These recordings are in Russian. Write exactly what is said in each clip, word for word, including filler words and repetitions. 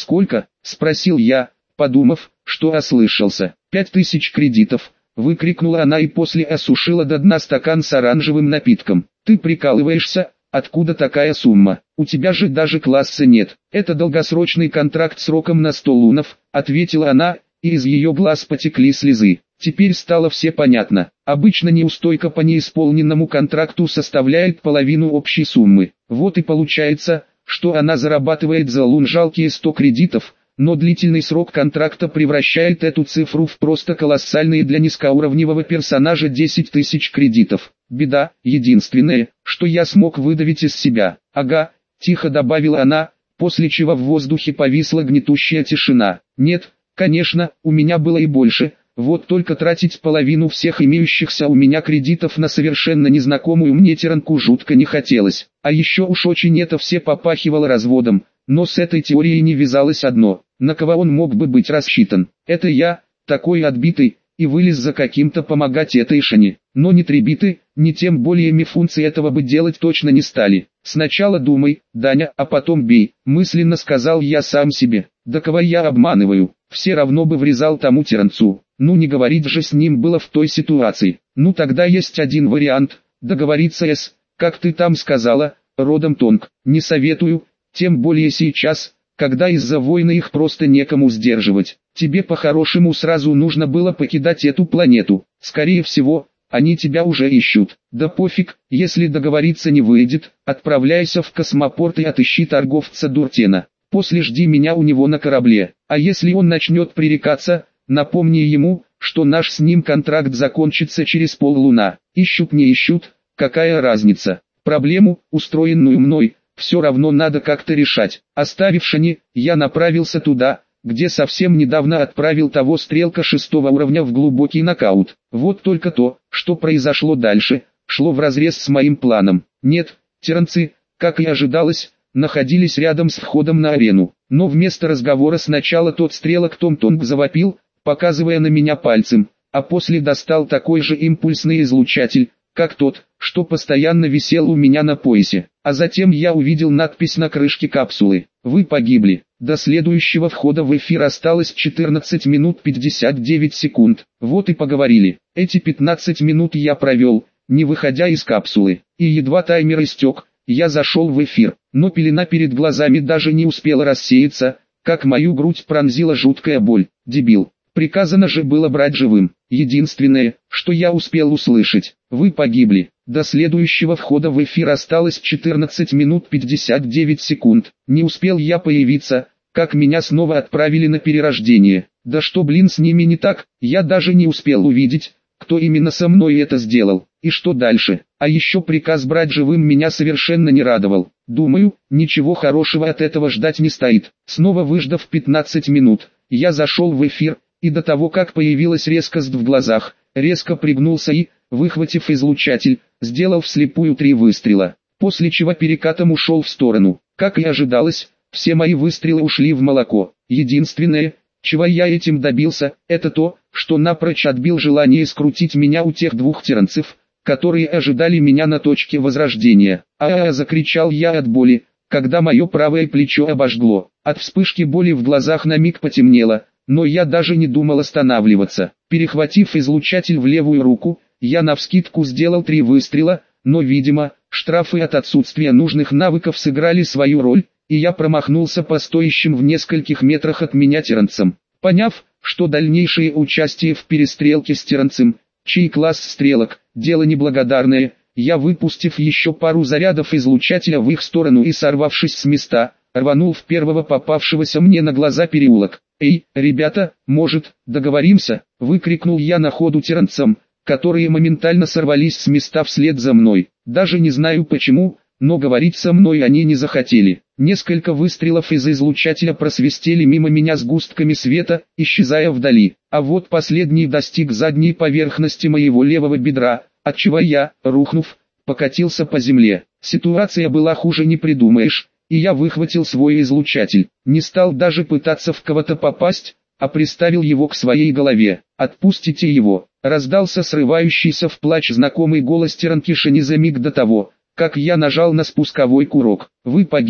«Сколько?» – спросил я, подумав, что ослышался. «Пять тысяч кредитов», – выкрикнула она и после осушила до дна стакан с оранжевым напитком. «Ты прикалываешься? Откуда такая сумма? У тебя же даже класса нет». «Это долгосрочный контракт сроком на сто лунов», – ответила она, и из ее глаз потекли слезы. Теперь стало все понятно. Обычно неустойка по неисполненному контракту составляет половину общей суммы. Вот и получается, что она зарабатывает за лун жалкие сто кредитов, но длительный срок контракта превращает эту цифру в просто колоссальные для низкоуровневого персонажа десять тысяч кредитов. Беда, единственное, что я смог выдавить из себя. «Ага», – тихо добавила она, после чего в воздухе повисла гнетущая тишина. «Нет, конечно, у меня было и больше, вот только тратить половину всех имеющихся у меня кредитов на совершенно незнакомую мне тиранку жутко не хотелось. А еще уж очень это все попахивало разводом, но с этой теорией не вязалось одно, на кого он мог бы быть рассчитан. Это я, такой отбитый, и вылез за каким-то помогать этой Шане. Но ни трибиты, ни тем более мифунцы этого бы делать точно не стали. Сначала думай, Даня, а потом бей, мысленно сказал я сам себе. Да кого я обманываю, все равно бы врезал тому тиранцу. Ну не говорить же с ним было в той ситуации. Ну тогда есть один вариант, договориться с, как ты там сказала, родом Тонг. Не советую, тем более сейчас, когда из-за войны их просто некому сдерживать. Тебе по-хорошему сразу нужно было покидать эту планету. Скорее всего, они тебя уже ищут. Да пофиг, если договориться не выйдет, отправляйся в космопорт и отыщи торговца Дуртена. После жди меня у него на корабле. А если он начнет пререкаться, напомни ему, что наш с ним контракт закончится через поллуна. Ищут не ищут, какая разница. Проблему, устроенную мной, все равно надо как-то решать. Оставив Шани, я направился туда, где совсем недавно отправил того стрелка шестого уровня в глубокий нокаут. Вот только то, что произошло дальше, шло вразрез с моим планом. Нет, тиранцы, как и ожидалось, находились рядом с входом на арену. Но вместо разговора сначала тот стрелок Том-Тонг завопил, показывая на меня пальцем, а после достал такой же импульсный излучатель, как тот, что постоянно висел у меня на поясе. А затем я увидел надпись на крышке капсулы: «Вы погибли». До следующего входа в эфир осталось четырнадцать минут пятьдесят девять секунд. Вот и поговорили. Эти пятнадцать минут я провел, не выходя из капсулы. И едва таймер истек, я зашел в эфир. Но пелена перед глазами даже не успела рассеяться, как мою грудь пронзила жуткая боль. Дебил. Приказано же было брать живым. Единственное, что я успел услышать: «Вы погибли». До следующего входа в эфир осталось четырнадцать минут пятьдесят девять секунд. Не успел я появиться, как меня снова отправили на перерождение. Да что, блин, с ними не так? Я даже не успел увидеть, кто именно со мной это сделал. И что дальше? А еще приказ брать живым меня совершенно не радовал. Думаю, ничего хорошего от этого ждать не стоит. Снова выждав пятнадцать минут, я зашел в эфир, и до того, как появилась резкость в глазах, резко пригнулся и, выхватив излучатель, сделал вслепую три выстрела, после чего перекатом ушел в сторону. Как и ожидалось, все мои выстрелы ушли в молоко. Единственное, чего я этим добился, это то, что напрочь отбил желание скрутить меня у тех двух тиранцев, которые ожидали меня на точке возрождения. «А-а-а!» — закричал я от боли, когда мое правое плечо обожгло. От вспышки боли в глазах на миг потемнело, но я даже не думал останавливаться. Перехватив излучатель в левую руку, я навскидку сделал три выстрела, но, видимо, штрафы от отсутствия нужных навыков сыграли свою роль, и я промахнулся по стоящим в нескольких метрах от меня тиранцам. Поняв, что дальнейшее участие в перестрелке с тиранцем, чей класс стрелок, дело неблагодарное, я, выпустив еще пару зарядов излучателя в их сторону и сорвавшись с места, рванул в первого попавшегося мне на глаза переулок. «Эй, ребята, может, договоримся?» — выкрикнул я на ходу тиранцам, которые моментально сорвались с места вслед за мной. Даже не знаю почему, но говорить со мной они не захотели. Несколько выстрелов из излучателя просвистели мимо меня сгустками света, исчезая вдали. А вот последний достиг задней поверхности моего левого бедра, отчего я, рухнув, покатился по земле. Ситуация была хуже не придумаешь, и я выхватил свой излучатель. Не стал даже пытаться в кого-то попасть, а приставил его к своей голове. «Отпустите его!» — раздался срывающийся в плач знакомый голос тиранки Шани за миг до того, как я нажал на спусковой курок. «Вы погибли».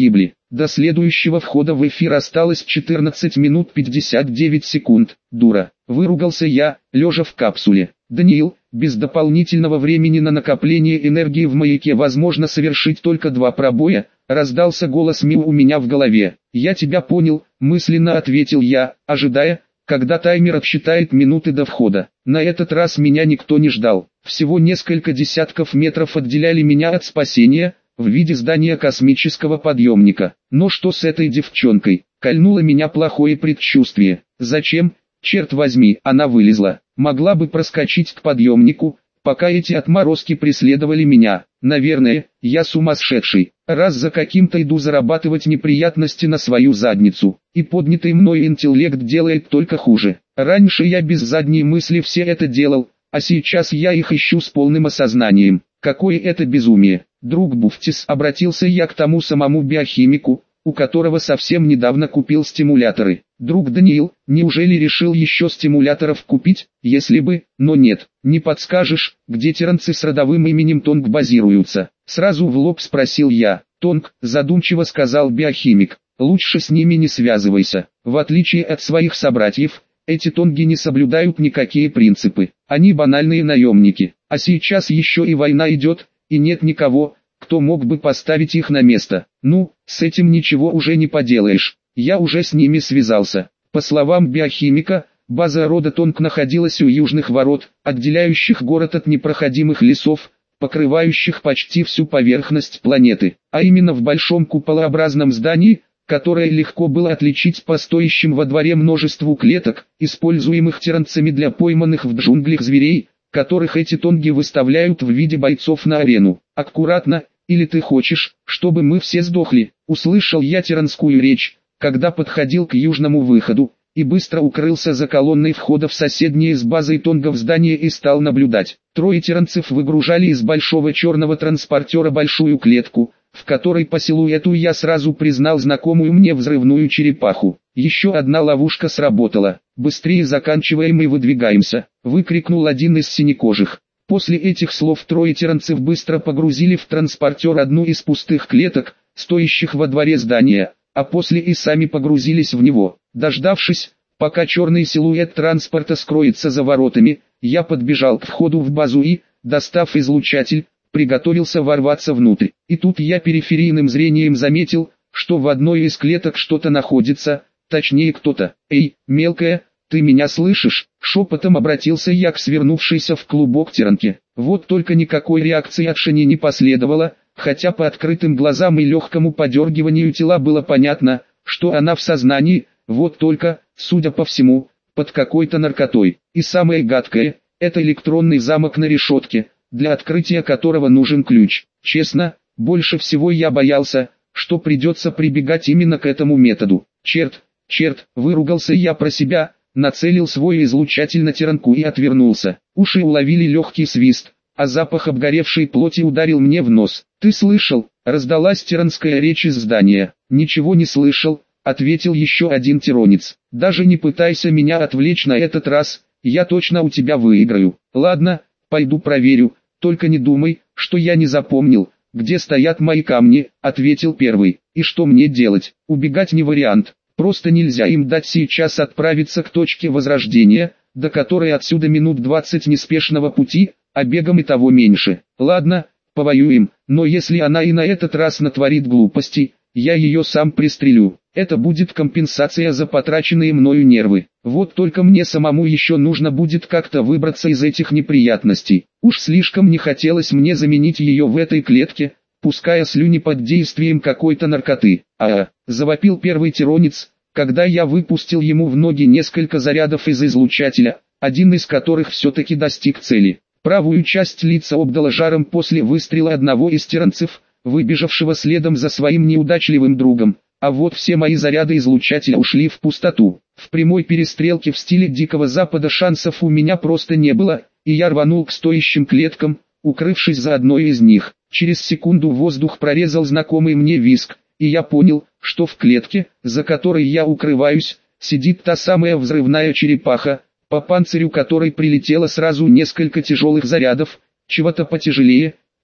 До следующего входа в эфир осталось четырнадцать минут пятьдесят девять секунд. Дура. Выругался я, лежа в капсуле. Даниил, без дополнительного времени на накопление энергии в маяке возможно совершить только два пробоя, раздался голос Миу у меня в голове. Я тебя понял, мысленно ответил я, ожидая, когда таймер отсчитает минуты до входа. На этот раз меня никто не ждал. Всего несколько десятков метров отделяли меня от спасения, в виде здания космического подъемника. Но что с этой девчонкой? Кольнуло меня плохое предчувствие. Зачем? Черт возьми, она вылезла. Могла бы проскочить к подъемнику, пока эти отморозки преследовали меня. Наверное, я сумасшедший, раз за каким-то иду зарабатывать неприятности на свою задницу. И поднятый мной интеллект делает только хуже. Раньше я без задней мысли все это делал, а сейчас я их ищу с полным осознанием. Какое это безумие. Друг Буфтис, обратился я к тому самому биохимику, у которого совсем недавно купил стимуляторы. Друг Даниил, неужели решил еще стимуляторов купить? Если бы, но нет. Не подскажешь, где тиранцы с родовым именем Тонг базируются? Сразу в лоб спросил я. Тонг, задумчиво сказал биохимик, лучше с ними не связывайся. В отличие от своих собратьев, эти тонги не соблюдают никакие принципы. Они банальные наемники. А сейчас еще и война идет, и нет никого, кто мог бы поставить их на место. Ну, с этим ничего уже не поделаешь. Я уже с ними связался. По словам биохимика, база рода Тонг находилась у южных ворот, отделяющих город от непроходимых лесов, покрывающих почти всю поверхность планеты. А именно в большом куполообразном здании, которое легко было отличить по стоящим во дворе множеству клеток, используемых тиранцами для пойманных в джунглях зверей, которых эти тонги выставляют в виде бойцов на арену. Аккуратно, или ты хочешь, чтобы мы все сдохли? Услышал я тиранскую речь, когда подходил к южному выходу, и быстро укрылся за колонной входа в соседнее с базой тонгов здание и стал наблюдать. Трое тиранцев выгружали из большого черного транспортера большую клетку, в которой по силуэту я сразу признал знакомую мне взрывную черепаху. Еще одна ловушка сработала. «Быстрее заканчиваем и выдвигаемся», — выкрикнул один из синекожих. После этих слов трое тиранцев быстро погрузили в транспортер одну из пустых клеток, стоящих во дворе здания, а после и сами погрузились в него. Дождавшись, пока черный силуэт транспорта скроется за воротами, я подбежал к входу в базу и, достав излучатель, приготовился ворваться внутрь. И тут я периферийным зрением заметил, что в одной из клеток что-то находится, точнее кто-то. «Эй, мелкая, ты меня слышишь?» Шепотом обратился я к свернувшейся в клубок тиранке. Вот только никакой реакции от Шани не последовало, хотя по открытым глазам и легкому подергиванию тела было понятно, что она в сознании, вот только, судя по всему, под какой-то наркотой. И самое гадкое, это электронный замок на решетке, для открытия которого нужен ключ. Честно, больше всего я боялся, что придется прибегать именно к этому методу. Черт, черт, выругался я про себя, нацелил свой излучатель на тиранку и отвернулся. Уши уловили легкий свист, а запах обгоревшей плоти ударил мне в нос. «Ты слышал?» — раздалась тиранская речь из здания. «Ничего не слышал», — ответил еще один тиронец. «Даже не пытайся меня отвлечь на этот раз, я точно у тебя выиграю. Ладно, пойду проверю, только не думай, что я не запомнил, где стоят мои камни», — ответил первый. «И что мне делать? Убегать не вариант. Просто нельзя им дать сейчас отправиться к точке возрождения, до которой отсюда минут двадцать неспешного пути, а бегом и того меньше. Ладно, повоюем, но если она и на этот раз натворит глупостей, я ее сам пристрелю. Это будет компенсация за потраченные мною нервы. Вот только мне самому еще нужно будет как-то выбраться из этих неприятностей. Уж слишком не хотелось мне заменить ее в этой клетке, пуская слюни под действием какой-то наркоты. А, завопил первый тиронец, когда я выпустил ему в ноги несколько зарядов из излучателя, один из которых все-таки достиг цели. Правую часть лица обдало жаром после выстрела одного из тиранцев, выбежавшего следом за своим неудачливым другом. А вот все мои заряды излучателя ушли в пустоту. В прямой перестрелке в стиле Дикого Запада шансов у меня просто не было, и я рванул к стоящим клеткам, укрывшись за одной из них. Через секунду воздух прорезал знакомый мне визг, и я понял, что в клетке, за которой я укрываюсь, сидит та самая взрывная черепаха, по панцирю которой прилетело сразу несколько тяжелых зарядов, чего-то потяжелее,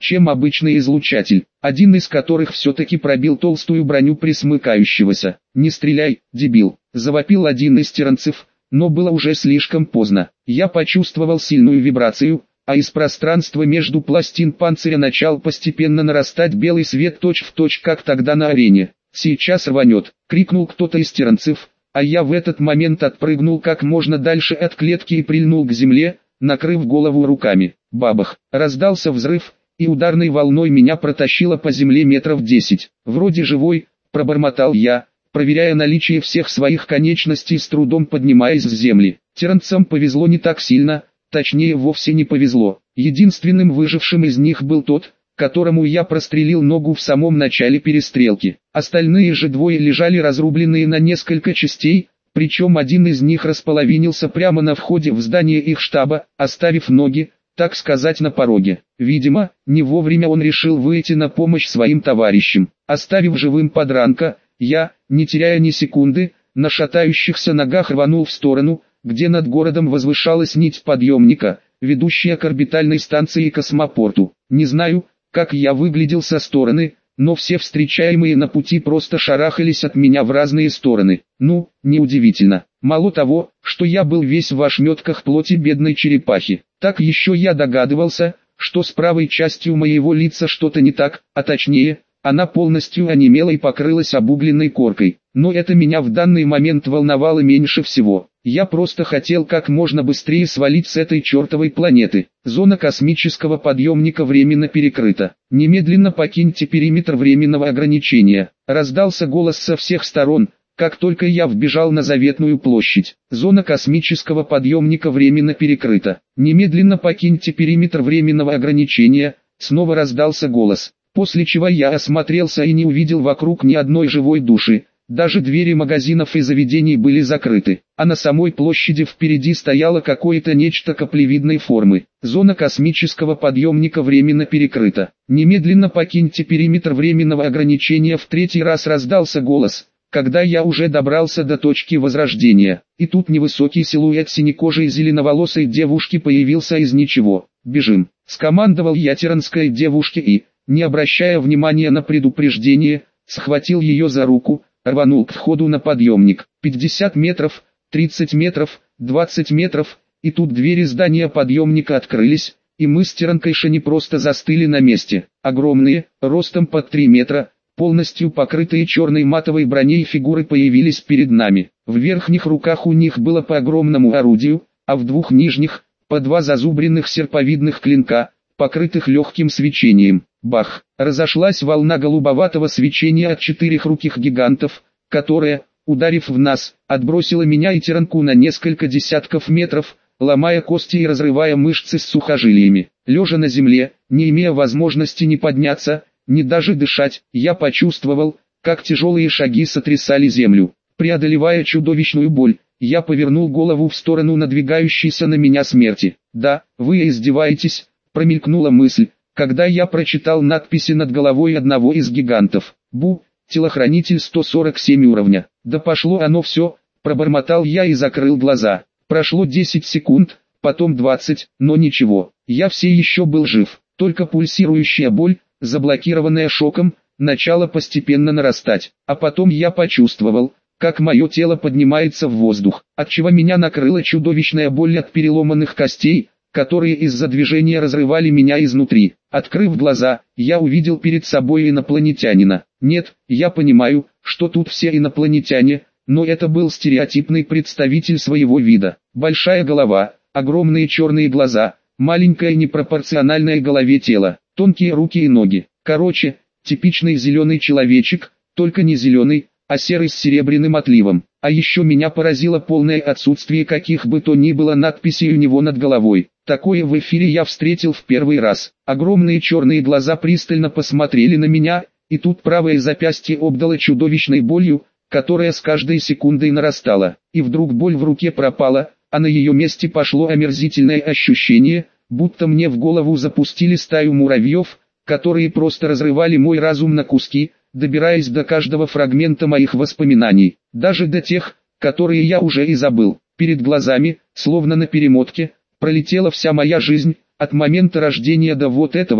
чем обычный излучатель, один из которых все-таки пробил толстую броню присмыкающегося. «Не стреляй, дебил!» – завопил один из тиранцев, но было уже слишком поздно. Я почувствовал сильную вибрацию, а из пространства между пластин панциря начал постепенно нарастать белый свет точь-в-точь, как тогда на арене. «Сейчас рванет!» – крикнул кто-то из тиранцев, а я в этот момент отпрыгнул как можно дальше от клетки и прильнул к земле, накрыв голову руками. Бабах! Раздался взрыв, и ударной волной меня протащило по земле метров десять. «Вроде живой», – пробормотал я, проверяя наличие всех своих конечностей, с трудом поднимаясь с земли. Тиранцам повезло не так сильно, точнее вовсе не повезло. Единственным выжившим из них был тот, которому я прострелил ногу в самом начале перестрелки. Остальные же двое лежали разрубленные на несколько частей, причем один из них располовинился прямо на входе в здание их штаба, оставив ноги, так сказать, на пороге. Видимо, не вовремя он решил выйти на помощь своим товарищам. Оставив живым подранка, я, не теряя ни секунды, на шатающихся ногах рванул в сторону, где над городом возвышалась нить подъемника, ведущая к орбитальной станции и космопорту. Не знаю, как я выглядел со стороны, но все встречаемые на пути просто шарахались от меня в разные стороны. Ну, неудивительно. Мало того, что я был весь в ошметках плоти бедной черепахи, так еще я догадывался, что с правой частью моего лица что-то не так, а точнее, она полностью онемела и покрылась обугленной коркой. Но это меня в данный момент волновало меньше всего. Я просто хотел как можно быстрее свалить с этой чертовой планеты. Зона космического подъемника временно перекрыта. Немедленно покиньте периметр временного ограничения. Раздался голос со всех сторон, как только я вбежал на заветную площадь. Зона космического подъемника временно перекрыта. Немедленно покиньте периметр временного ограничения. Снова раздался голос. После чего я осмотрелся и не увидел вокруг ни одной живой души. Даже двери магазинов и заведений были закрыты, а на самой площади впереди стояло какое-то нечто каплевидной формы. Зона космического подъемника временно перекрыта. Немедленно покиньте периметр временного ограничения. В третий раз раздался голос, когда я уже добрался до точки возрождения. И тут невысокий силуэт синекожей зеленоволосой девушки появился из ничего. «Бежим!» – скомандовал я тиранской девушке и, не обращая внимания на предупреждение, схватил ее за руку, рванул к входу на подъемник. пятьдесят метров, тридцать метров, двадцать метров, и тут двери здания подъемника открылись, и мы с Тиранкой не просто застыли на месте. Огромные, ростом под три метра, полностью покрытые черной матовой броней фигуры появились перед нами. В верхних руках у них было по огромному орудию, а в двух нижних, по два зазубренных серповидных клинка, покрытых легким свечением. Бах! Разошлась волна голубоватого свечения от четырехруких гигантов, которая, ударив в нас, отбросила меня и Тиранку на несколько десятков метров, ломая кости и разрывая мышцы с сухожилиями. Лежа на земле, не имея возможности ни подняться, ни даже дышать, я почувствовал, как тяжелые шаги сотрясали землю. Преодолевая чудовищную боль, я повернул голову в сторону надвигающейся на меня смерти. «Да, вы издеваетесь», промелькнула мысль, когда я прочитал надписи над головой одного из гигантов. «Бу, телохранитель сто сорок семь уровня». «Да пошло оно все», пробормотал я и закрыл глаза. Прошло десять секунд, потом двадцать, но ничего, я все еще был жив. Только пульсирующая боль, заблокированная шоком, начала постепенно нарастать. А потом я почувствовал, как мое тело поднимается в воздух, отчего меня накрыла чудовищная боль от переломанных костей, которые из-за движения разрывали меня изнутри. Открыв глаза, я увидел перед собой инопланетянина. Нет, я понимаю, что тут все инопланетяне, но это был стереотипный представитель своего вида. Большая голова, огромные черные глаза, маленькое непропорциональное голове тело, тонкие руки и ноги. Короче, типичный зеленый человечек, только не зеленый, а серый с серебряным отливом. А еще меня поразило полное отсутствие каких бы то ни было надписей у него над головой. Такое в эфире я встретил в первый раз. Огромные черные глаза пристально посмотрели на меня, и тут правое запястье обдало чудовищной болью, которая с каждой секундой нарастала. И вдруг боль в руке пропала, а на ее месте пошло омерзительное ощущение, будто мне в голову запустили стаю муравьев, которые просто разрывали мой разум на куски, добираясь до каждого фрагмента моих воспоминаний, даже до тех, которые я уже и забыл. Перед глазами, словно на перемотке, пролетела вся моя жизнь, от момента рождения до вот этого,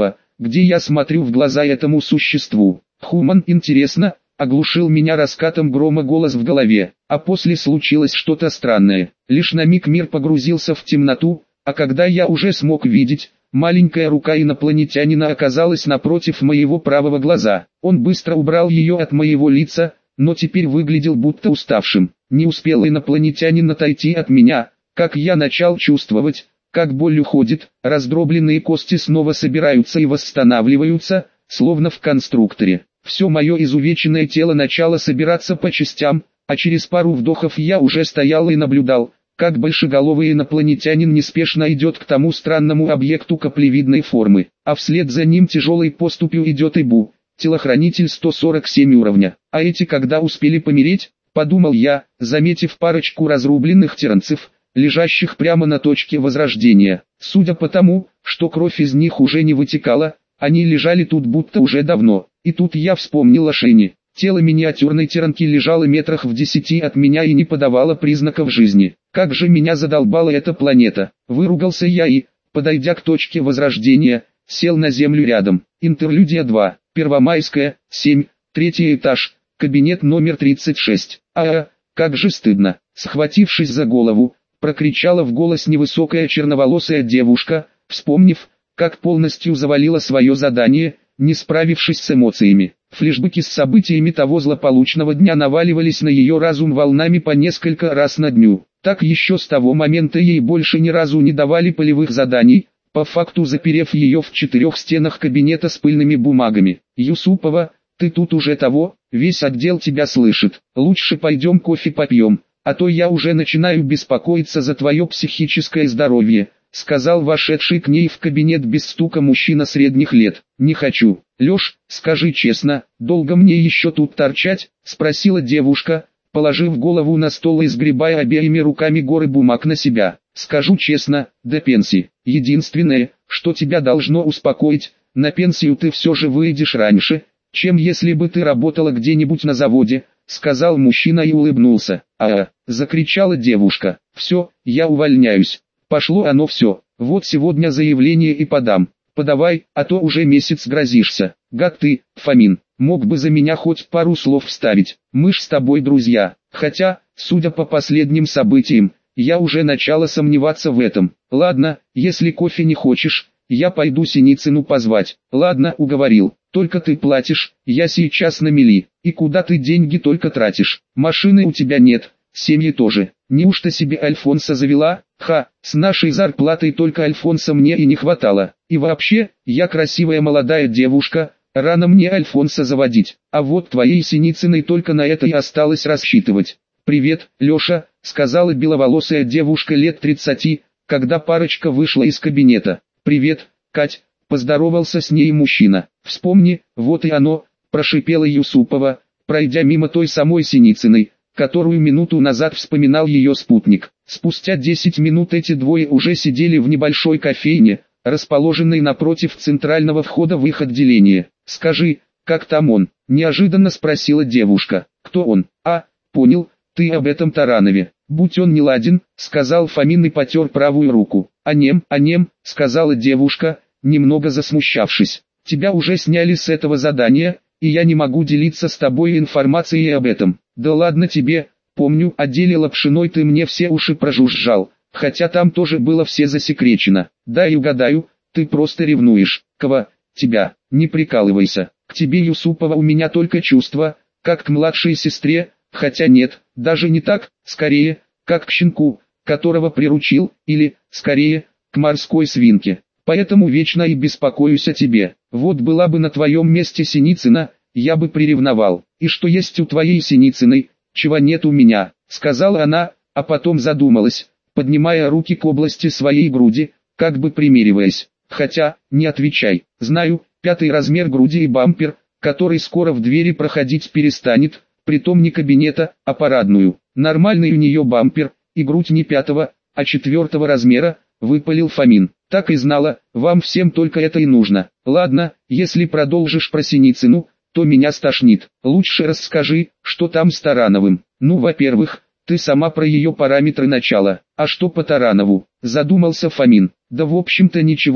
где я смотрю в глаза этому существу. Хуман, интересно, оглушил меня раскатом грома голос в голове, а после случилось что-то странное. Лишь на миг мир погрузился в темноту, а когда я уже смог видеть, маленькая рука инопланетянина оказалась напротив моего правого глаза. Он быстро убрал ее от моего лица, но теперь выглядел будто уставшим. Не успел инопланетянин отойти от меня, как я начал чувствовать, как боль уходит, раздробленные кости снова собираются и восстанавливаются, словно в конструкторе. Все мое изувеченное тело начало собираться по частям, а через пару вдохов я уже стоял и наблюдал, как большеголовый инопланетянин неспешно идет к тому странному объекту каплевидной формы, а вслед за ним тяжелой поступью идет Ибу, телохранитель сто сорок семь уровня. А эти когда успели помереть, подумал я, заметив парочку разрубленных тиранцев, лежащих прямо на точке возрождения. Судя по тому, что кровь из них уже не вытекала, они лежали тут будто уже давно. И тут я вспомнил о Шене. Тело миниатюрной тиранки лежало метрах в десяти от меня и не подавало признаков жизни. Как же меня задолбала эта планета. Выругался я и, подойдя к точке возрождения, сел на землю рядом. Интерлюдия два, Первомайская, семь, третий этаж, кабинет номер тридцать шесть. А, как же стыдно. Схватившись за голову, прокричала в голос невысокая черноволосая девушка, вспомнив, как полностью завалила свое задание, не справившись с эмоциями. Флешбеки с событиями того злополучного дня наваливались на ее разум волнами по несколько раз на дню. Так еще с того момента ей больше ни разу не давали полевых заданий, по факту заперев ее в четырех стенах кабинета с пыльными бумагами. «Юсупова, ты тут уже того, весь отдел тебя слышит. Лучше пойдем кофе попьем, а то я уже начинаю беспокоиться за твое психическое здоровье», сказал вошедший к ней в кабинет без стука мужчина средних лет. «Не хочу». «Леш, скажи честно, долго мне еще тут торчать?» спросила девушка, положив голову на стол и сгребая обеими руками горы бумаг на себя. «Скажу честно, до пенсии. Единственное, что тебя должно успокоить, на пенсию ты все же выйдешь раньше, чем если бы ты работала где-нибудь на заводе», сказал мужчина и улыбнулся. «А-а», закричала девушка, «все, я увольняюсь. Пошло оно все, вот сегодня заявление и подам. Подавай, а то уже месяц грозишься. Гад ты, Фомин, мог бы за меня хоть пару слов вставить. Мы ж с тобой друзья, хотя, судя по последним событиям, я уже начала сомневаться в этом. Ладно, если кофе не хочешь, я пойду Синицыну позвать». «Ладно, уговорил, только ты платишь, я сейчас на мели. И куда ты деньги только тратишь? Машины у тебя нет, семьи тоже. Неужто себе Альфонса завела? Ха, с нашей зарплатой только Альфонса мне и не хватало. И вообще, я красивая молодая девушка, рано мне Альфонса заводить. А вот твоей Синицыной только на это и осталось рассчитывать». «Привет, Леша», сказала беловолосая девушка лет тридцати, когда парочка вышла из кабинета. «Привет, Кать», поздоровался с ней мужчина. «Вспомни, вот и оно», прошипела Юсупова, пройдя мимо той самой Синицыной, которую минуту назад вспоминал ее спутник. Спустя десять минут эти двое уже сидели в небольшой кофейне, расположенной напротив центрального входа в их отделение. «Скажи, как там он?» – неожиданно спросила девушка. «Кто он?» «А, понял, ты об этом Таранове. Будь он не ладен», – сказал Фомин и потер правую руку. «А нем, а нем», – сказала девушка, немного засмущавшись. «Тебя уже сняли с этого задания, и я не могу делиться с тобой информацией об этом». «Да ладно тебе, помню, о деле Лапшиной ты мне все уши прожужжал, хотя там тоже было все засекречено. Да и угадаю, ты просто ревнуешь. Кого? Тебя. Не прикалывайся. К тебе, Юсупова, у меня только чувства, как к младшей сестре, хотя нет, даже не так, скорее, как к щенку, которого приручил, или, скорее, к морской свинке. Поэтому вечно и беспокоюсь о тебе. Вот была бы на твоем месте Синицына, я бы приревновал. И что есть у твоей Синицыной, чего нет у меня», сказала она, а потом задумалась, поднимая руки к области своей груди, как бы примериваясь. «Хотя, не отвечай, знаю, пятый размер груди и бампер, который скоро в двери проходить перестанет, притом не кабинета, а парадную. Нормальный у нее бампер, и грудь не пятого, а четвертого размера», выпалил Фомин. «Так и знала, вам всем только это и нужно. Ладно, если продолжишь про Синицыну, то меня стошнит. Лучше расскажи, что там с Тарановым». «Ну, во-первых, ты сама про ее параметры начала. А что по Таранову?» задумался Фомин. «Да в общем-то ничего,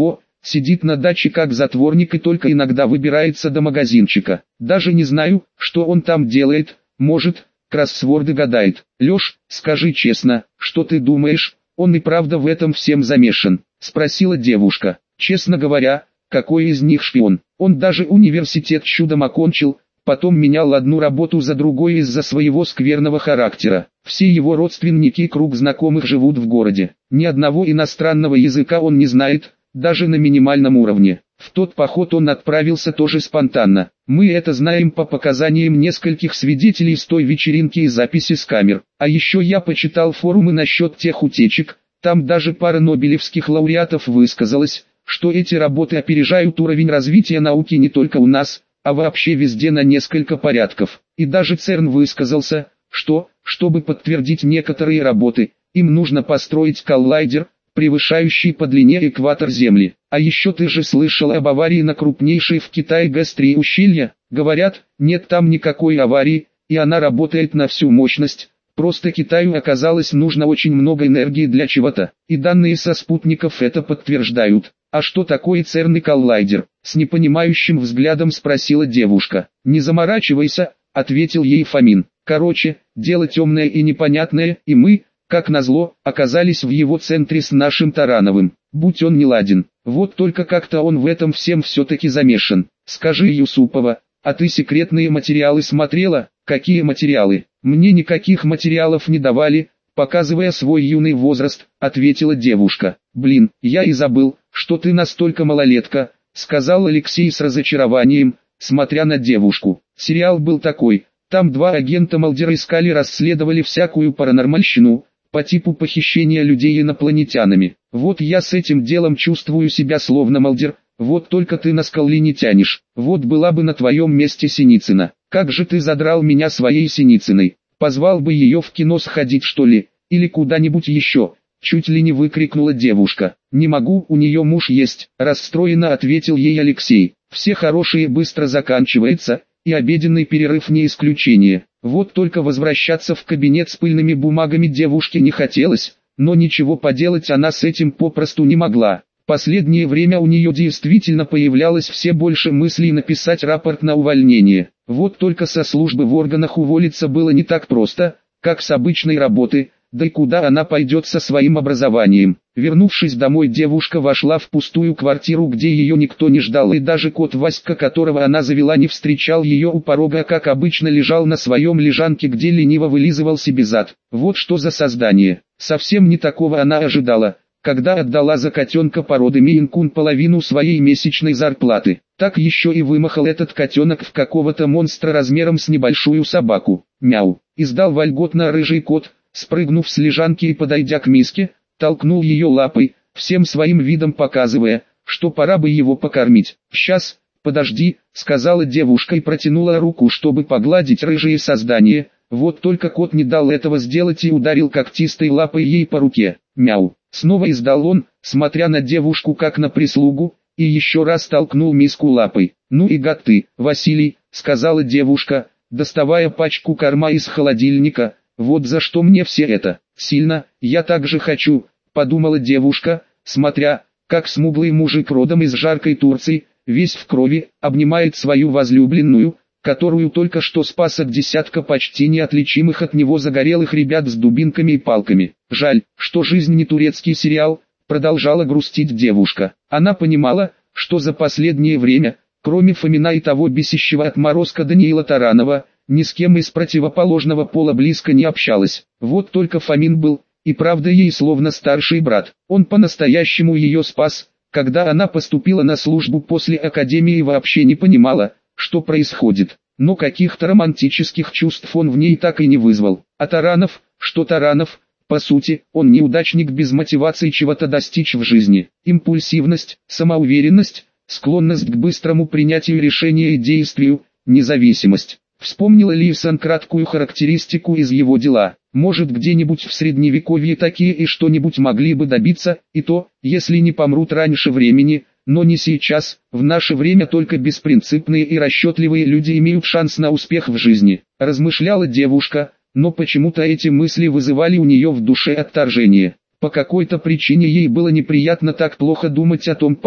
сидит на даче как затворник и только иногда выбирается до магазинчика. Даже не знаю, что он там делает, может, кроссворды гадает. Лёш, скажи честно, что ты думаешь, он и правда в этом всем замешан? Спросила девушка. Честно говоря, какой из них шпион? Он даже университет чудом окончил, потом менял одну работу за другой из-за своего скверного характера. Все его родственники и круг знакомых живут в городе. Ни одного иностранного языка он не знает, даже на минимальном уровне. В тот поход он отправился тоже спонтанно. Мы это знаем по показаниям нескольких свидетелей с той вечеринки и записи с камер. А еще я почитал форумы насчет тех утечек, там даже пара нобелевских лауреатов высказалась, что эти работы опережают уровень развития науки не только у нас, а вообще везде на несколько порядков. И даже ЦЕРН высказался, что, чтобы подтвердить некоторые работы, им нужно построить коллайдер, превышающий по длине экватор Земли. А еще ты же слышал об аварии на крупнейшей в Китае ГЭС три ущелья? Говорят, нет там никакой аварии, и она работает на всю мощность. Просто Китаю оказалось нужно очень много энергии для чего-то, и данные со спутников это подтверждают. А что такое ЦЕРН и коллайдер? С непонимающим взглядом спросила девушка. Не заморачивайся, ответил ей Фомин. Короче, дело темное и непонятное, и мы, как назло, оказались в его центре с нашим Тарановым. Будь он неладен, вот только как-то он в этом всем все-таки замешан. Скажи, Юсупова, а ты секретные материалы смотрела? Какие материалы? Мне никаких материалов не давали, показывая свой юный возраст, ответила девушка. Блин, я и забыл, что ты настолько малолетка, сказал Алексей с разочарованием, смотря на девушку. Сериал был такой, там два агента Малдера искали, расследовали всякую паранормальщину, по типу похищения людей инопланетянами. Вот я с этим делом чувствую себя словно Малдер, вот только ты на скалы не тянешь. Вот была бы на твоем месте Синицына. Как же ты задрал меня своей Синицыной. Позвал бы ее в кино сходить что ли, или куда-нибудь еще. Чуть ли не выкрикнула девушка. Не могу, у нее муж есть, расстроенно ответил ей Алексей. Все хорошие быстро заканчивается, и обеденный перерыв не исключение. Вот только возвращаться в кабинет с пыльными бумагами девушке не хотелось, но ничего поделать она с этим попросту не могла. Последнее время у нее действительно появлялось все больше мыслей написать рапорт на увольнение. Вот только со службы в органах уволиться было не так просто, как с обычной работы, да и куда она пойдет со своим образованием. Вернувшись домой, девушка вошла в пустую квартиру, где ее никто не ждал, и даже кот Васька, которого она завела, не встречал ее у порога, как обычно лежал на своем лежанке, где лениво вылизывал себе зад. Вот что за создание. Совсем не такого она ожидала, когда отдала за котенка породы Мейн-кун половину своей месячной зарплаты. Так еще и вымахал этот котенок в какого-то монстра размером с небольшую собаку. Мяу. Издал вольготно рыжий кот, спрыгнув с лежанки и подойдя к миске, толкнул ее лапой, всем своим видом показывая, что пора бы его покормить. «Сейчас, подожди», — сказала девушка и протянула руку, чтобы погладить рыжее создание. Вот только кот не дал этого сделать и ударил когтистой лапой ей по руке. «Мяу». Снова издал он, смотря на девушку как на прислугу, и еще раз толкнул миску лапой. «Ну и гад ты, Василий», — сказала девушка, доставая пачку корма из холодильника. «Вот за что мне все это. Сильно, я так же хочу», — подумала девушка, смотря, как смуглый мужик родом из жаркой Турции, весь в крови, обнимает свою возлюбленную, которую только что спас от десятка почти неотличимых от него загорелых ребят с дубинками и палками. Жаль, что жизнь не турецкий сериал, продолжала грустить девушка. Она понимала, что за последнее время, кроме Фомина и того бесящего отморозка Даниила Таранова, ни с кем из противоположного пола близко не общалась. Вот только Фомин был, и правда ей словно старший брат. Он по-настоящему ее спас, когда она поступила на службу после академии и вообще не понимала, что происходит. Но каких-то романтических чувств он в ней так и не вызвал. А Таранов, что Таранов, по сути, он неудачник без мотивации чего-то достичь в жизни. Импульсивность, самоуверенность, склонность к быстрому принятию решения и действию, независимость. Вспомнила Лисон краткую характеристику из его дела. Может, где-нибудь в средневековье такие и что-нибудь могли бы добиться, и то, если не помрут раньше времени, но не сейчас. В наше время только беспринципные и расчетливые люди имеют шанс на успех в жизни, размышляла девушка, но почему-то эти мысли вызывали у нее в душе отторжение. По какой-то причине ей было неприятно так плохо думать о том парне.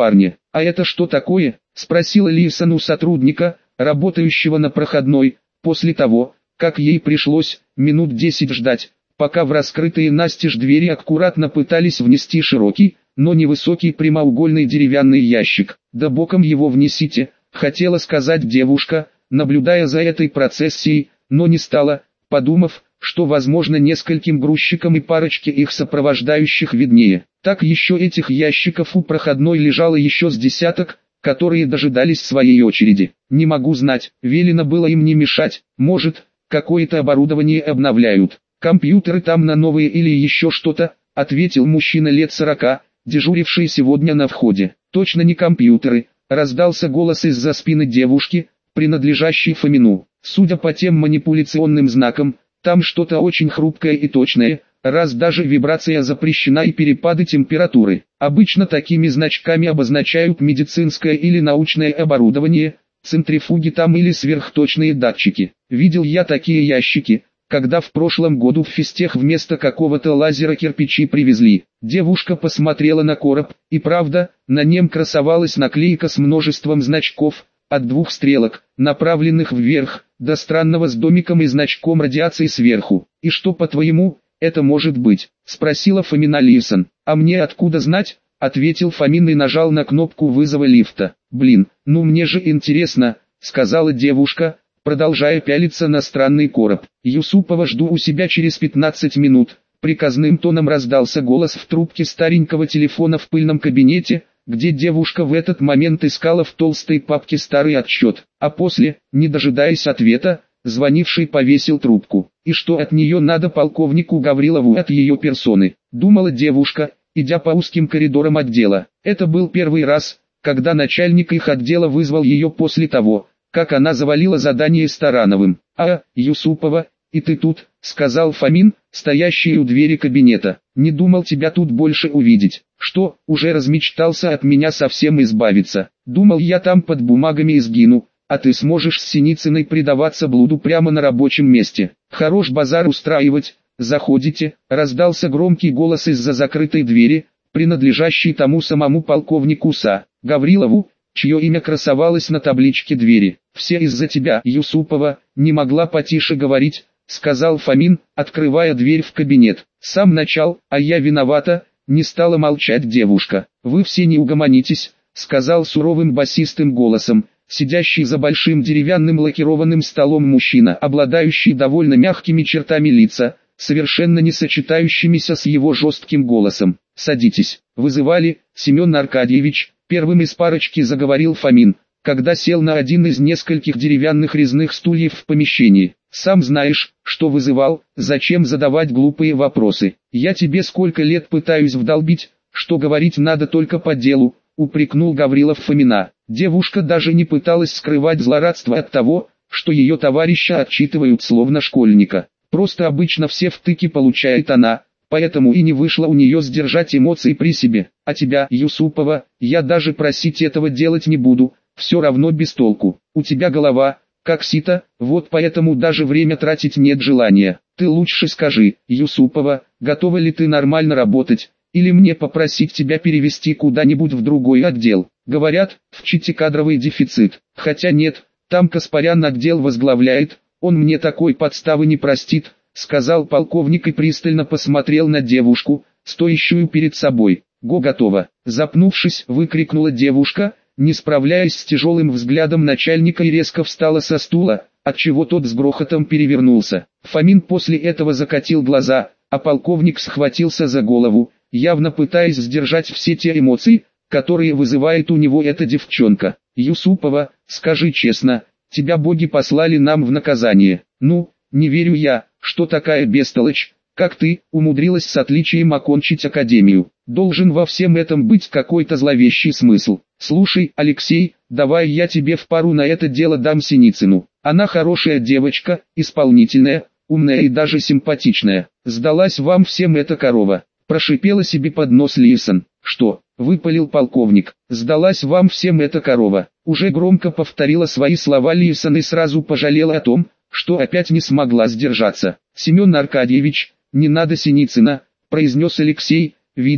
«А это что такое?» – спросила Лисон у сотрудника, работающего на проходной, после того, как ей пришлось минут десять ждать, пока в раскрытые настежь двери аккуратно пытались внести широкий, но невысокий прямоугольный деревянный ящик. «Да боком его внесите», – хотела сказать девушка, наблюдая за этой процессией, но не стала, подумав, что возможно нескольким грузчикам и парочке их сопровождающих виднее. Так еще этих ящиков у проходной лежало еще с десяток, которые дожидались своей очереди. «Не могу знать, велено было им не мешать, может, какое-то оборудование обновляют, компьютеры там на новые или еще что-то», ответил мужчина лет сорока, дежуривший сегодня на входе. «Точно не компьютеры», раздался голос из-за спины девушки, принадлежащей Фомину. «Судя по тем манипуляционным знакам, там что-то очень хрупкое и точное, раз даже вибрация запрещена и перепады температуры. Обычно такими значками обозначают медицинское или научное оборудование, центрифуги там или сверхточные датчики. Видел я такие ящики, когда в прошлом году в физтех вместо какого-то лазера кирпичи привезли». Девушка посмотрела на короб, и правда, на нем красовалась наклейка с множеством значков, от двух стрелок, направленных вверх, до странного с домиком и значком радиации сверху. «И что, по-твоему, это может быть?» – спросила Фомина Лисон. «А мне откуда знать?» – ответил Фомин и нажал на кнопку вызова лифта. «Блин, ну мне же интересно», – сказала девушка, продолжая пялиться на странный короб. «Юсупова жду у себя через пятнадцать минут», – приказным тоном раздался голос в трубке старенького телефона в пыльном кабинете, где девушка в этот момент искала в толстой папке старый отчет, а после, не дожидаясь ответа, звонивший повесил трубку. «И что от нее надо полковнику Гаврилову от ее персоны?» – думала девушка, идя по узким коридорам отдела. Это был первый раз, когда начальник их отдела вызвал ее после того, как она завалила задание с Тарановым. «А, Юсупова, и ты тут», — сказал Фомин, стоящий у двери кабинета. «Не думал тебя тут больше увидеть». «Что, уже размечтался от меня совсем избавиться? Думал, я там под бумагами изгину, а ты сможешь с Синицыной предаваться блуду прямо на рабочем месте. Хорош базар устраивать, заходите», — раздался громкий голос из-за закрытой двери, принадлежащий тому самому полковнику Са Гаврилову, чье имя красовалось на табличке двери. «Все из-за тебя, Юсупова», — не могла потише говорить, — сказал Фомин, открывая дверь в кабинет. «Сам начал, а я виновата», — не стала молчать девушка. «Вы все не угомонитесь», — сказал суровым басистым голосом, сидящий за большим деревянным лакированным столом мужчина, обладающий довольно мягкими чертами лица, совершенно не сочетающимися с его жестким голосом. «Садитесь. Вызывали, Семен Аркадьевич», — первым из парочки заговорил Фомин, когда сел на один из нескольких деревянных резных стульев в помещении. «Сам знаешь, что вызывал, зачем задавать глупые вопросы? Я тебе сколько лет пытаюсь вдолбить, что говорить надо только по делу», — упрекнул Гаврилов Фомина. Девушка даже не пыталась скрывать злорадство от того, что ее товарища отчитывают словно школьника. Просто обычно все втыки получает она, поэтому и не вышло у нее сдержать эмоции при себе. «А тебя, Юсупова, я даже просить этого делать не буду, все равно без толку. У тебя голова как сито, вот поэтому даже время тратить нет желания. Ты лучше скажи, Юсупова, готова ли ты нормально работать, или мне попросить тебя перевести куда-нибудь в другой отдел? Говорят, в ЧИТе кадровый дефицит, хотя нет, там Каспарян отдел возглавляет, он мне такой подставы не простит», — сказал полковник и пристально посмотрел на девушку, стоящую перед собой. «Го, готово!» — запнувшись, выкрикнула девушка, не справляясь с тяжелым взглядом начальника, и резко встала со стула, отчего тот с грохотом перевернулся. Фомин после этого закатил глаза, а полковник схватился за голову, явно пытаясь сдержать все те эмоции, которые вызывает у него эта девчонка. «Юсупова, скажи честно, тебя боги послали нам в наказание. Ну, не верю я, что такая бестолочь, как ты, умудрилась с отличием окончить академию. Должен во всем этом быть какой-то зловещий смысл. Слушай, Алексей, давай я тебе в пару на это дело дам Синицыну. Она хорошая девочка, исполнительная, умная и даже симпатичная. Сдалась вам всем эта корова», — прошипела себе под нос Лисон. «Что?» — выпалил полковник. «Сдалась вам всем эта корова». Уже громко повторила свои слова Лисон и сразу пожалела о том, что опять не смогла сдержаться. «Семен Аркадьевич, не надо Синицына», — произнес Алексей, видя,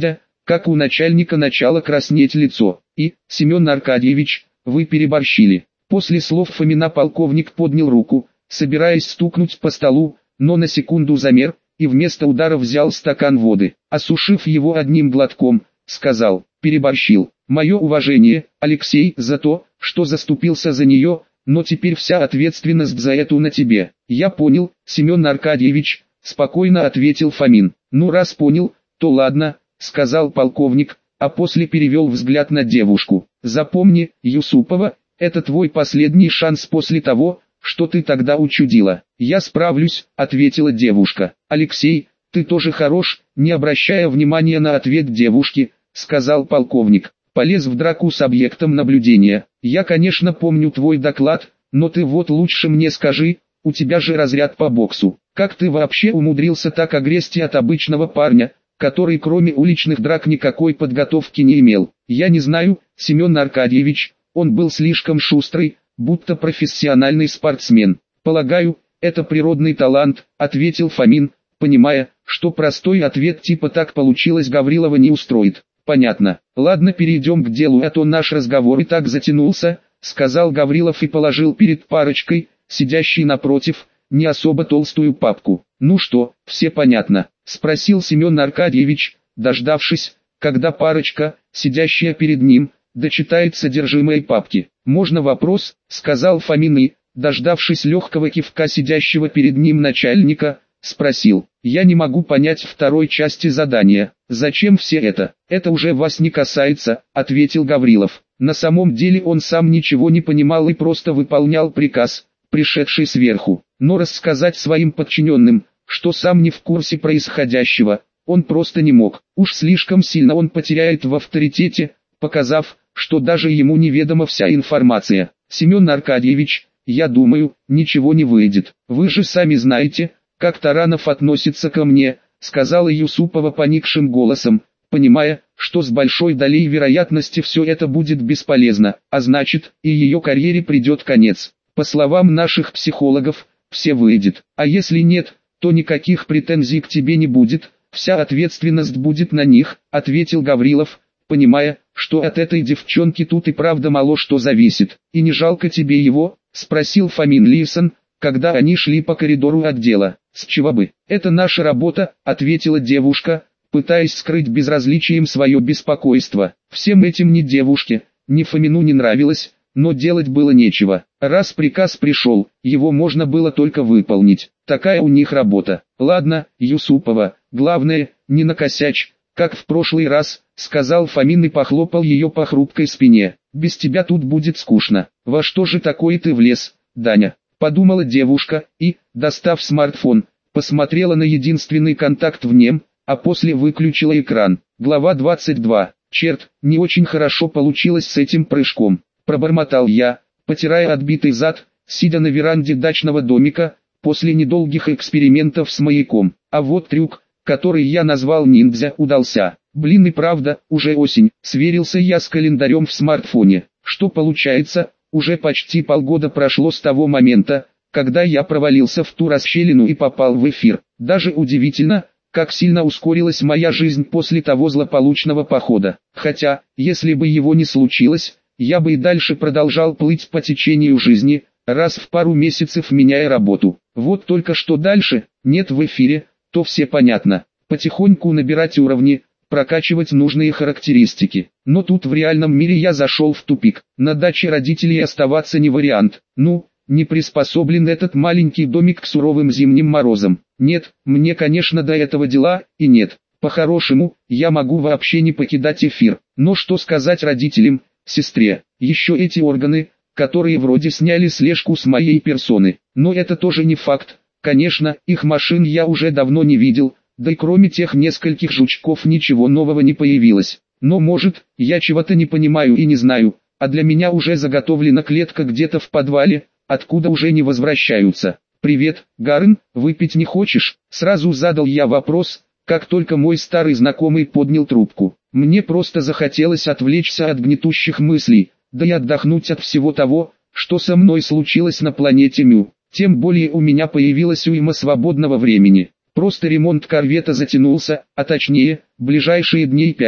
как у начальника начало краснеть лицо. И, Семен Аркадьевич, вы переборщили. После слов Фомина полковник поднял руку, собираясь стукнуть по столу, но на секунду замер, и вместо удара взял стакан воды. Осушив его одним глотком, сказал: переборщил. Мое уважение, Алексей, за то, что заступился за нее, но теперь вся ответственность за эту на тебе. Я понял, Семен Аркадьевич, спокойно ответил Фомин. Ну раз понял, то ладно, сказал полковник, а после перевел взгляд на девушку. Запомни, Юсупова, это твой последний шанс после того, что ты тогда учудила. Я справлюсь, ответила девушка. Алексей, ты тоже хорош, не обращая внимания на ответ девушки, сказал полковник. Полез в драку с объектом наблюдения. Я, конечно, помню твой доклад, но ты вот лучше мне скажи, у тебя же разряд по боксу. Как ты вообще умудрился так огрести от обычного парня, который кроме уличных драк никакой подготовки не имел? Я не знаю, Семен Аркадьевич, он был слишком шустрый, будто профессиональный спортсмен. Полагаю, это природный талант, ответил Фомин, понимая, что простой ответ типа «так получилось» Гаврилова не устроит. Понятно. Ладно, перейдем к делу, а то наш разговор и так затянулся, сказал Гаврилов и положил перед парочкой, сидящей напротив, не особо толстую папку. Ну что, все понятно? Спросил Семен Аркадьевич, дождавшись, когда парочка, сидящая перед ним, дочитает содержимое папки. Можно вопрос, сказал Фомин и, дождавшись легкого кивка сидящего перед ним начальника, спросил. Я не могу понять второй части задания. Зачем все это? Это уже вас не касается, ответил Гаврилов. На самом деле он сам ничего не понимал и просто выполнял приказ, пришедший сверху. Но рассказать своим подчиненным, что сам не в курсе происходящего, он просто не мог. Уж слишком сильно он потеряет в авторитете, показав, что даже ему неведома вся информация. Семен Аркадьевич, я думаю, ничего не выйдет. Вы же сами знаете, как Таранов относится ко мне, сказала Юсупова поникшим голосом, понимая, что с большой долей вероятности все это будет бесполезно, а значит, и ее карьере придет конец. По словам наших психологов, все выйдет, а если нет, то никаких претензий к тебе не будет, вся ответственность будет на них, ответил Гаврилов, понимая, что от этой девчонки тут и правда мало что зависит. И не жалко тебе его, спросил Фомин Лисон, когда они шли по коридору отдела. С чего бы? Это наша работа, ответила девушка, пытаясь скрыть безразличием свое беспокойство. Всем этим ни девушке, ни Фомину не нравилось, но делать было нечего. Раз приказ пришел, его можно было только выполнить. Такая у них работа. Ладно, Юсупова, главное, не накосячь, как в прошлый раз, сказал Фомин и похлопал ее по хрупкой спине. Без тебя тут будет скучно. Во что же такое ты влез, Даня? Подумала девушка и, достав смартфон, посмотрела на единственный контакт в нем, а после выключила экран. Глава двадцать два. Черт, не очень хорошо получилось с этим прыжком. Пробормотал я, потирая отбитый зад, сидя на веранде дачного домика, после недолгих экспериментов с маяком. А вот трюк, который я назвал ниндзя, удался. Блин, и правда, уже осень, сверился я с календарем в смартфоне. Что получается, уже почти полгода прошло с того момента, когда я провалился в ту расщелину и попал в эфир. Даже удивительно, как сильно ускорилась моя жизнь после того злополучного похода. Хотя, если бы его не случилось, я бы и дальше продолжал плыть по течению жизни, раз в пару месяцев меняя работу. Вот только что дальше, нет в эфире, то все понятно. Потихоньку набирать уровни, прокачивать нужные характеристики. Но тут в реальном мире я зашел в тупик. На даче родителей оставаться не вариант. Ну, не приспособлен этот маленький домик к суровым зимним морозам. Нет, мне конечно до этого дела, и нет. По-хорошему, я могу вообще не покидать эфир. Но что сказать родителям, сестре, еще эти органы, которые вроде сняли слежку с моей персоны. Но это тоже не факт. Конечно, их машин я уже давно не видел, да и кроме тех нескольких жучков ничего нового не появилось. Но может, я чего-то не понимаю и не знаю, а для меня уже заготовлена клетка где-то в подвале, откуда уже не возвращаются. «Привет, Гарн, выпить не хочешь?» Сразу задал я вопрос, как только мой старый знакомый поднял трубку. Мне просто захотелось отвлечься от гнетущих мыслей, да и отдохнуть от всего того, что со мной случилось на планете Мю. Тем более у меня появилась уйма свободного времени. Просто ремонт корвета затянулся, а точнее, ближайшие дней пять,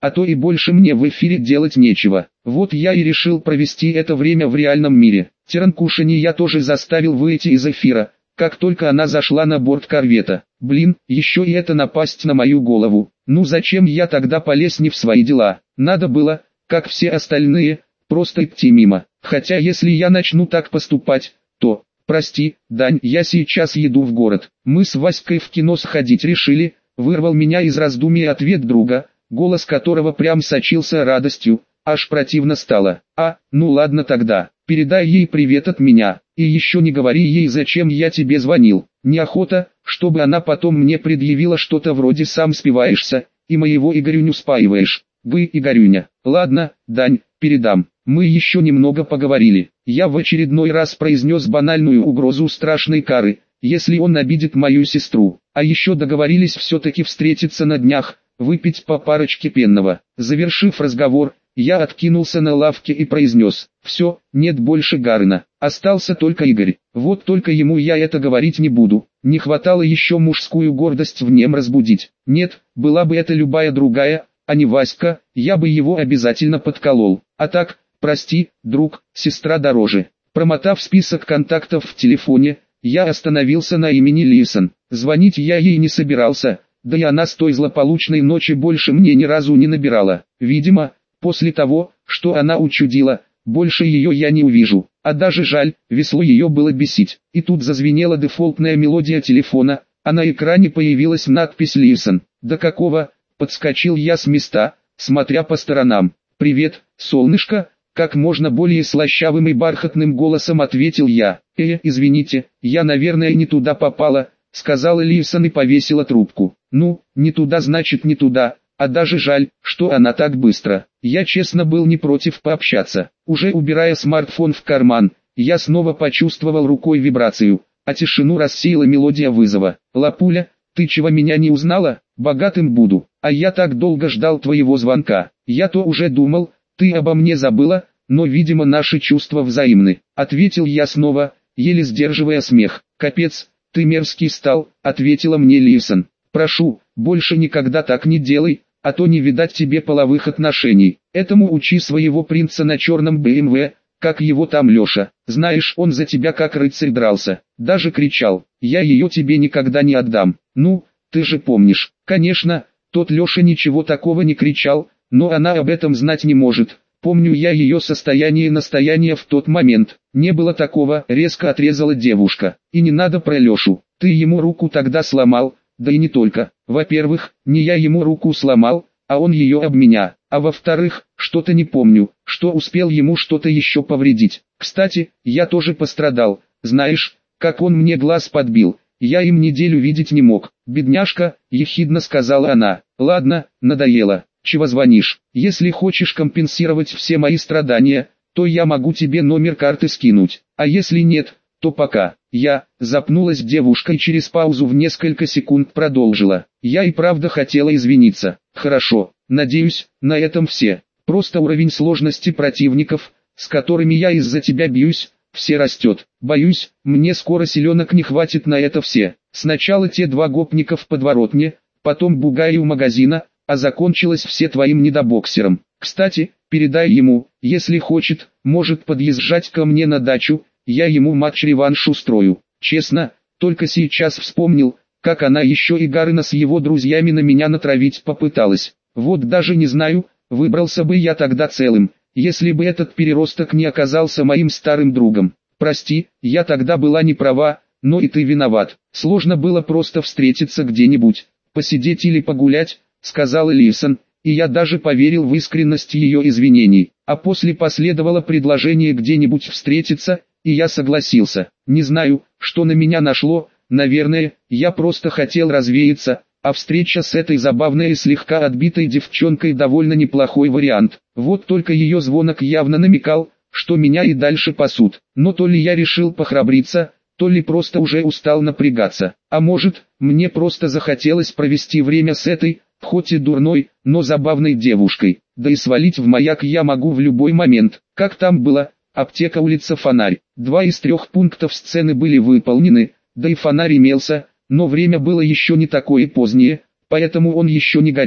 а то и больше мне в эфире делать нечего. Вот я и решил провести это время в реальном мире. Тиранкушани я тоже заставил выйти из эфира, как только она зашла на борт корвета. Блин, еще и это напасть на мою голову. Ну зачем я тогда полез не в свои дела? Надо было, как все остальные, просто идти мимо. Хотя если я начну так поступать, то... Прости, Дань, я сейчас еду в город. Мы с Васькой в кино сходить решили, вырвал меня из раздумий ответ друга, голос которого прям сочился радостью, аж противно стало. А, ну ладно тогда, передай ей привет от меня, и еще не говори ей, зачем я тебе звонил. Неохота, чтобы она потом мне предъявила что-то вроде «сам спиваешься», и моего Игорюню спаиваешь. Бы, Игорюня. Ладно, Дань, передам. Мы еще немного поговорили. Я в очередной раз произнес банальную угрозу страшной кары, если он обидит мою сестру. А еще договорились все-таки встретиться на днях, выпить по парочке пенного. Завершив разговор, я откинулся на лавке и произнес: «Все, нет больше Гарына, остался только Игорь». Вот только ему я это говорить не буду. Не хватало еще мужскую гордость в нем разбудить. Нет, была бы это любая другая, а не Васька, я бы его обязательно подколол. А так, прости, друг, сестра дороже. Промотав список контактов в телефоне, я остановился на имени Лисон. Звонить я ей не собирался, да и она с той злополучной ночи больше мне ни разу не набирала. Видимо, после того, что она учудила, больше ее я не увижу. А даже жаль, весло ее было бесить. И тут зазвенела дефолтная мелодия телефона, а на экране появилась надпись «Лисон». Да какого? Подскочил я с места, смотря по сторонам. «Привет, солнышко», как можно более слащавым и бархатным голосом ответил я. «Э, извините, я, наверное, не туда попала», сказала Лисон и повесила трубку. «Ну, не туда значит не туда, а даже жаль, что она так быстро». Я честно был не против пообщаться. Уже убирая смартфон в карман, я снова почувствовал рукой вибрацию, а тишину рассеяла мелодия вызова. «Лапуля, ты чего меня не узнала? Богатым буду, а я так долго ждал твоего звонка. Я-то уже думал, ты обо мне забыла, но, видимо, наши чувства взаимны», ответил я снова, еле сдерживая смех. «Капец, ты мерзкий стал», ответила мне Лисон. «Прошу, больше никогда так не делай, а то не видать тебе половых отношений. Этому учи своего принца на черном бэ эм вэ, как его там Леша. Знаешь, он за тебя как рыцарь дрался, даже кричал: «Я ее тебе никогда не отдам». Ну, ты же помнишь. Конечно, тот Леша ничего такого не кричал, но она об этом знать не может. Помню я ее состояние и настояние в тот момент. «Не было такого», резко отрезала девушка. «И не надо про Лешу. Ты ему руку тогда сломал, да и не только. Во-первых, не я ему руку сломал, а он ее об меня. А во-вторых, что-то не помню, что успел ему что-то еще повредить. Кстати, я тоже пострадал. Знаешь, как он мне глаз подбил. Я им неделю видеть не мог». «Бедняжка», ехидно сказала она. «Ладно, надоело. Чего звонишь? Если хочешь компенсировать все мои страдания, то я могу тебе номер карты скинуть. А если нет, то пока». Я, запнулась девушка и через паузу в несколько секунд продолжила. «Я и правда хотела извиниться». «Хорошо, надеюсь, на этом все. Просто уровень сложности противников, с которыми я из-за тебя бьюсь, все растет. Боюсь, мне скоро силенок не хватит на это все. Сначала те два гопника в подворотне, потом бугаи у магазина, а закончилось все твоим недобоксером. Кстати, передай ему, если хочет, может подъезжать ко мне на дачу, я ему матч-реванш устрою». Честно, только сейчас вспомнил, как она еще и Гарына с его друзьями на меня натравить попыталась. Вот даже не знаю, выбрался бы я тогда целым, если бы этот переросток не оказался моим старым другом. Прости, я тогда была не права, но и ты виноват. Сложно было просто встретиться где-нибудь, посидеть или погулять, сказала Лисон, и я даже поверил в искренность ее извинений. А после последовало предложение где-нибудь встретиться, и я согласился. Не знаю, что на меня нашло, наверное, я просто хотел развеяться, а встреча с этой забавной и слегка отбитой девчонкой довольно неплохой вариант. Вот только ее звонок явно намекал, что меня и дальше пасут. Но то ли я решил похрабриться, то ли просто уже устал напрягаться. А может, мне просто захотелось провести время с этой, хоть и дурной, но забавной девушкой. Да и свалить в маяк я могу в любой момент. Как там было? Аптека, улица, фонарь. Два из трех пунктов сцены были выполнены, да и фонарь имелся, но время было еще не такое позднее, поэтому он еще не горел.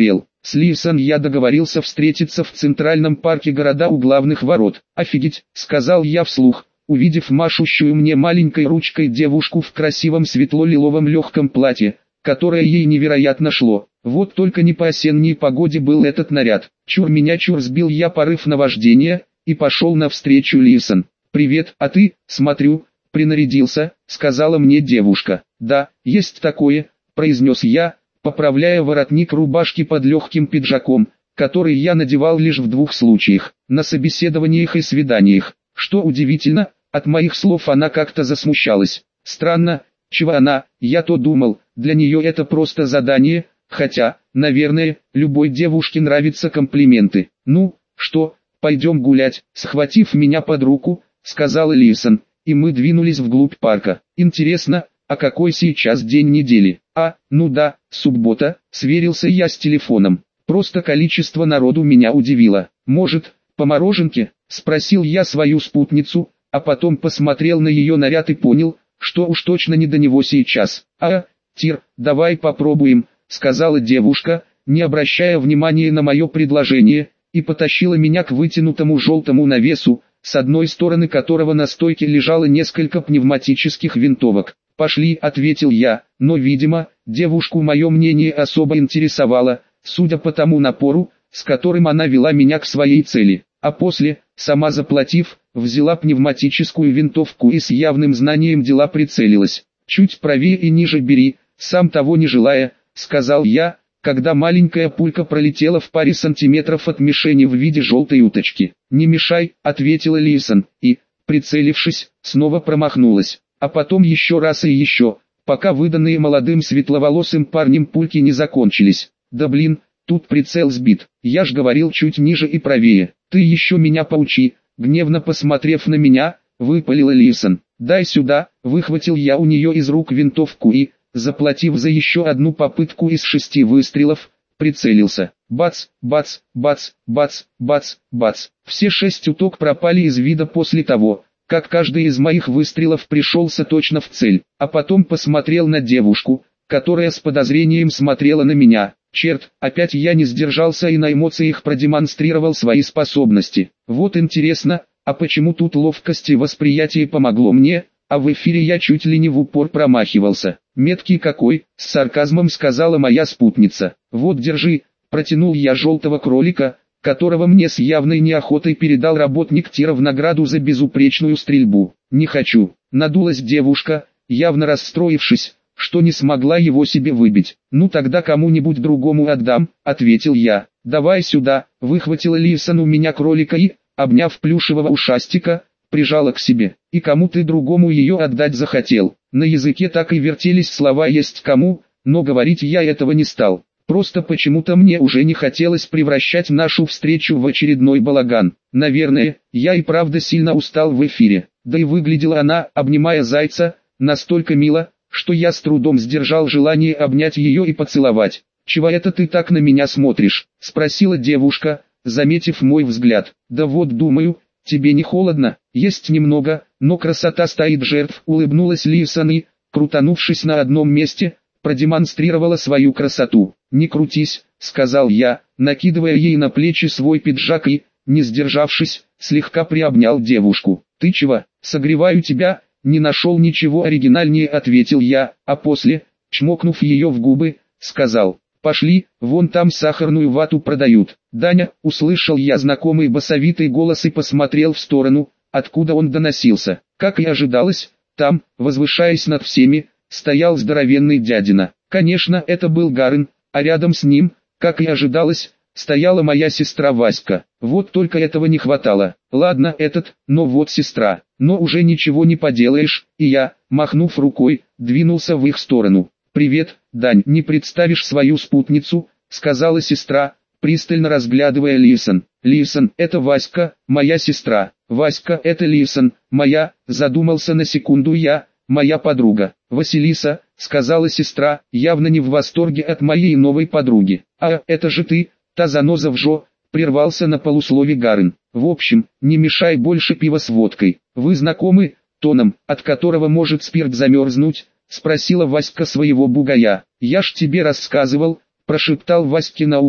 С Лисон я договорился встретиться в Центральном парке города у главных ворот. Офигеть, сказал я вслух, увидев машущую мне маленькой ручкой девушку в красивом светло-лиловом легком платье, которое ей невероятно шло. Вот только не по осенней погоде был этот наряд. Чур меня чур, сбил я порыв наваждения и пошел навстречу Лисон. «Привет, а ты, смотрю, принарядился», — сказала мне девушка. «Да, есть такое», — произнес я, поправляя воротник рубашки под легким пиджаком, который я надевал лишь в двух случаях, на собеседованиях и свиданиях. Что удивительно, от моих слов она как-то засмущалась. Странно, чего она, я то думал, для нее это просто задание, хотя, наверное, любой девушке нравятся комплименты. «Ну, что, пойдем гулять», — схватив меня под руку, сказала Лисон, и мы двинулись вглубь парка. «Интересно, а какой сейчас день недели?» «А, ну да, суббота», — сверился я с телефоном. Просто количество народу меня удивило. «Может, по мороженке?» — спросил я свою спутницу, а потом посмотрел на ее наряд и понял, что уж точно не до него сейчас. «А, Тир, давай попробуем», — сказала девушка, не обращая внимания на мое предложение, и потащила меня к вытянутому желтому навесу, с одной стороны которого на стойке лежало несколько пневматических винтовок. «Пошли», — ответил я, но, видимо, девушку мое мнение особо интересовало, судя по тому напору, с которым она вела меня к своей цели, а после, сама заплатив, взяла пневматическую винтовку и с явным знанием дела прицелилась. «Чуть правее и ниже бери, сам того не желая», — сказал я, когда маленькая пулька пролетела в паре сантиметров от мишени в виде желтой уточки. «Не мешай», — ответила Лисон, и, прицелившись, снова промахнулась. А потом еще раз и еще, пока выданные молодым светловолосым парнем пульки не закончились. «Да блин, тут прицел сбит, я ж говорил чуть ниже и правее, ты еще меня поучи», гневно посмотрев на меня, выпалила Лисон. «Дай сюда», выхватил я у нее из рук винтовку и, заплатив за еще одну попытку из шести выстрелов, прицелился. Бац, бац, бац, бац, бац, бац. Все шесть уток пропали из вида после того, как каждый из моих выстрелов пришелся точно в цель, а потом посмотрел на девушку, которая с подозрением смотрела на меня. Черт, опять я не сдержался и на эмоциях продемонстрировал свои способности. Вот интересно, а почему тут ловкость и восприятие помогло мне, а в эфире я чуть ли не в упор промахивался. «Меткий какой», — с сарказмом сказала моя спутница. «Вот держи», — протянул я желтого кролика, которого мне с явной неохотой передал работник тира в награду за безупречную стрельбу. «Не хочу», — надулась девушка, явно расстроившись, что не смогла его себе выбить. «Ну тогда кому-нибудь другому отдам», — ответил я. «Давай сюда», — выхватила Лисон у меня кролика и, обняв плюшевого ушастика, прижала к себе. «И кому ты другому ее отдать захотел?» На языке так и вертелись слова «есть кому», но говорить я этого не стал. Просто почему-то мне уже не хотелось превращать нашу встречу в очередной балаган. Наверное, я и правда сильно устал в эфире. Да и выглядела она, обнимая зайца, настолько мило, что я с трудом сдержал желание обнять ее и поцеловать. «Чего это ты так на меня смотришь?» — спросила девушка, заметив мой взгляд. «Да вот думаю, тебе не холодно?» «Есть немного, но красота стоит жертв», — улыбнулась Лисон и, крутанувшись на одном месте, продемонстрировала свою красоту. «Не крутись», — сказал я, накидывая ей на плечи свой пиджак и, не сдержавшись, слегка приобнял девушку. «Ты чего? Согреваю тебя», — не нашел ничего оригинальнее, ответил я, а после, чмокнув ее в губы, сказал: «Пошли, вон там сахарную вату продают». «Даня», — услышал я знакомый басовитый голос и посмотрел в сторону, откуда он доносился. Как и ожидалось, там, возвышаясь над всеми, стоял здоровенный дядина. Конечно, это был Гарн, а рядом с ним, как и ожидалось, стояла моя сестра Васька. Вот только этого не хватало. Ладно этот, но вот сестра. Но уже ничего не поделаешь, и я, махнув рукой, двинулся в их сторону. «Привет, Дань, не представишь свою спутницу?» — сказала сестра, пристально разглядывая Лисон. «Лисон, это Васька, моя сестра. Васька, это Лисон, моя», задумался на секунду я, «моя подруга». «Василиса», — сказала сестра, явно не в восторге от моей новой подруги. «А, это же ты, та заноза в жо», — прервался на полуслове Гарн. «В общем, не мешай больше пива с водкой. Вы знакомы, тоном, от которого может спирт замерзнуть?» — спросила Васька своего бугая. «Я ж тебе рассказывал», — прошептал Ваське на ухо,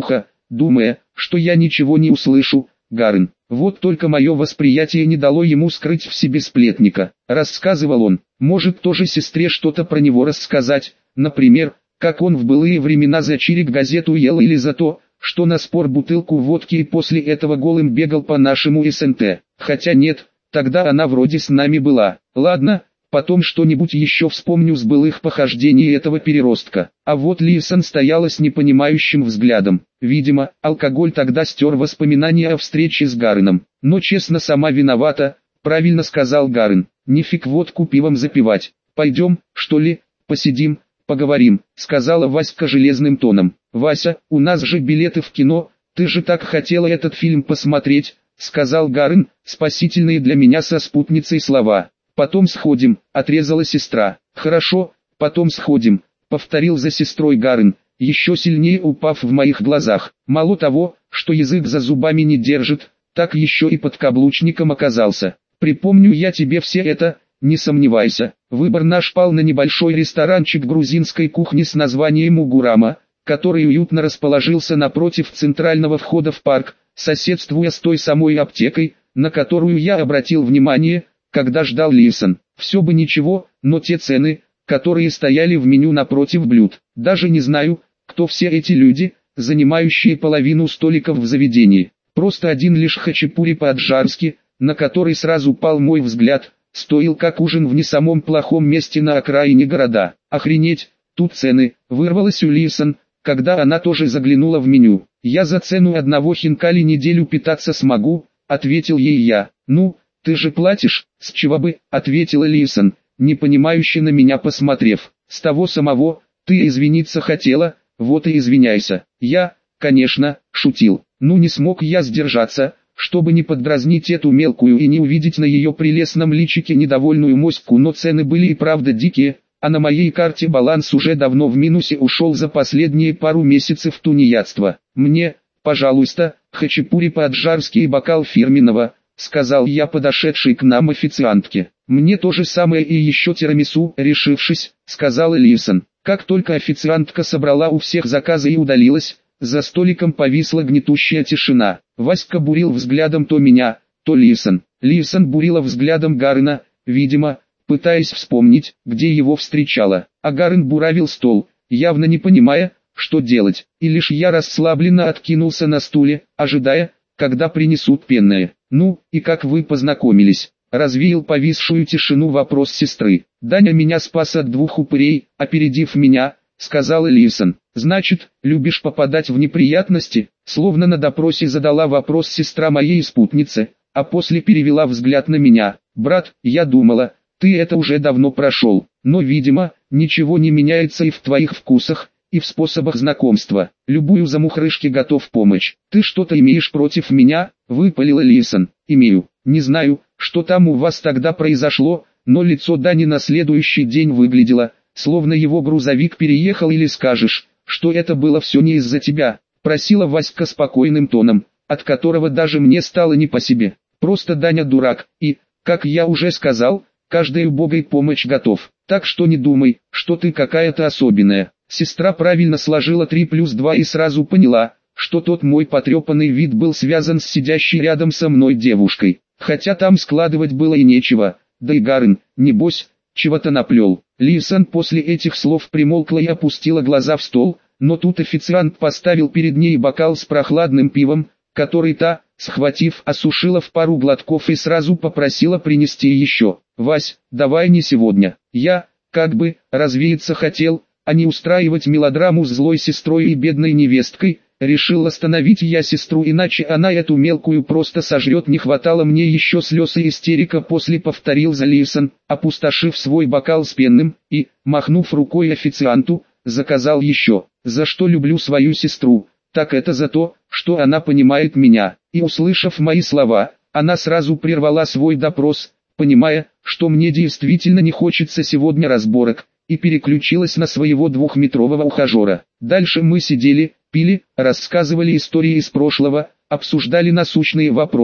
думая, что я ничего не услышу. Гарн. Вот только мое восприятие не дало ему скрыть в себе сплетника. Рассказывал он, может тоже сестре что-то про него рассказать, например, как он в былые времена за чирик газету ел или за то, что на спор бутылку водки и после этого голым бегал по нашему СНТ. Хотя нет, тогда она вроде с нами была. Ладно, потом что-нибудь еще вспомню с былых похождений этого переростка. А вот Лисон стояла с непонимающим взглядом. Видимо, алкоголь тогда стер воспоминания о встрече с Гареном. Но честно, сама виновата, правильно сказал Гарен. Нифиг водку пивом запивать. Пойдем, что ли, посидим, поговорим, сказала Васька железным тоном. Вася, у нас же билеты в кино, ты же так хотела этот фильм посмотреть, сказал Гарен, спасительные для меня со спутницей слова. Потом сходим, отрезала сестра. Хорошо, потом сходим, повторил за сестрой Гарен, еще сильнее упав в моих глазах. Мало того, что язык за зубами не держит, так еще и под каблучником оказался. Припомню я тебе все это, не сомневайся. Выбор наш пал на небольшой ресторанчик грузинской кухни с названием Угурама, который уютно расположился напротив центрального входа в парк, соседствуя с той самой аптекой, на которую я обратил внимание, когда ждал Лисон. Все бы ничего, но те цены, которые стояли в меню напротив блюд. Даже не знаю, кто все эти люди, занимающие половину столиков в заведении. Просто один лишь хачапури по-аджарски, на который сразу пал мой взгляд, стоил как ужин в не самом плохом месте на окраине города. Охренеть, тут цены, вырвалась у Лисон, когда она тоже заглянула в меню. Я за цену одного хинкали неделю питаться смогу, ответил ей я. Ну, ты же платишь, с чего бы, ответила Лисон, непонимающе на меня посмотрев. С того самого, ты извиниться хотела, вот и извиняйся. Я, конечно, шутил. Ну не смог я сдержаться, чтобы не поддразнить эту мелкую и не увидеть на ее прелестном личике недовольную моську, но цены были и правда дикие, а на моей карте баланс уже давно в минусе ушел за последние пару месяцев тунеядства. Мне, пожалуйста, хачапури по-аджарски и бокал фирменного, сказал я подошедшей к нам официантке. Мне то же самое и еще тирамису, решившись, сказала Лисон. Как только официантка собрала у всех заказы и удалилась, за столиком повисла гнетущая тишина. Васька бурил взглядом то меня, то Лисон. Лисон бурила взглядом Гарена, видимо, пытаясь вспомнить, где его встречала. А Гарен буравил стол, явно не понимая, что делать. И лишь я расслабленно откинулся на стуле, ожидая, когда принесут пенное. Ну, и как вы познакомились? Развеял повисшую тишину вопрос сестры. Даня меня спас от двух упырей, опередив меня, сказала Лисон. Значит, любишь попадать в неприятности? Словно на допросе задала вопрос сестра моей спутницы, а после перевела взгляд на меня. Брат, я думала, ты это уже давно прошел, но видимо, ничего не меняется и в твоих вкусах, и в способах знакомства. Любую замухрышки готов помочь. Ты что-то имеешь против меня? Выпалила Лисон. Имею. Не знаю, что там у вас тогда произошло, но лицо Дани на следующий день выглядело, словно его грузовик переехал, или скажешь, что это было все не из-за тебя, просила Васька спокойным тоном, от которого даже мне стало не по себе. Просто Даня дурак, и, как я уже сказал, каждой убогой помощь готов, так что не думай, что ты какая-то особенная. Сестра правильно сложила три плюс два и сразу поняла, что тот мой потрепанный вид был связан с сидящей рядом со мной девушкой, хотя там складывать было и нечего, да и Гарен, небось, чего-то наплел. Лисон после этих слов примолкла и опустила глаза в стол, но тут официант поставил перед ней бокал с прохладным пивом, который та, схватив, осушила в пару глотков и сразу попросила принести еще. «Вась, давай не сегодня. Я, как бы, развеяться хотел, а не устраивать мелодраму с злой сестрой и бедной невесткой. Решил остановить я сестру, иначе она эту мелкую просто сожрет. Не хватало мне еще слез и истерика после», повторил за Лисон, опустошив свой бокал с пенным, и, махнув рукой официанту, заказал еще. «За что люблю свою сестру, так это за то, что она понимает меня». И услышав мои слова, она сразу прервала свой допрос, понимая, что мне действительно не хочется сегодня разборок, и переключилась на своего двухметрового ухажера. Дальше мы сидели, пили, рассказывали истории из прошлого, обсуждали насущные вопросы,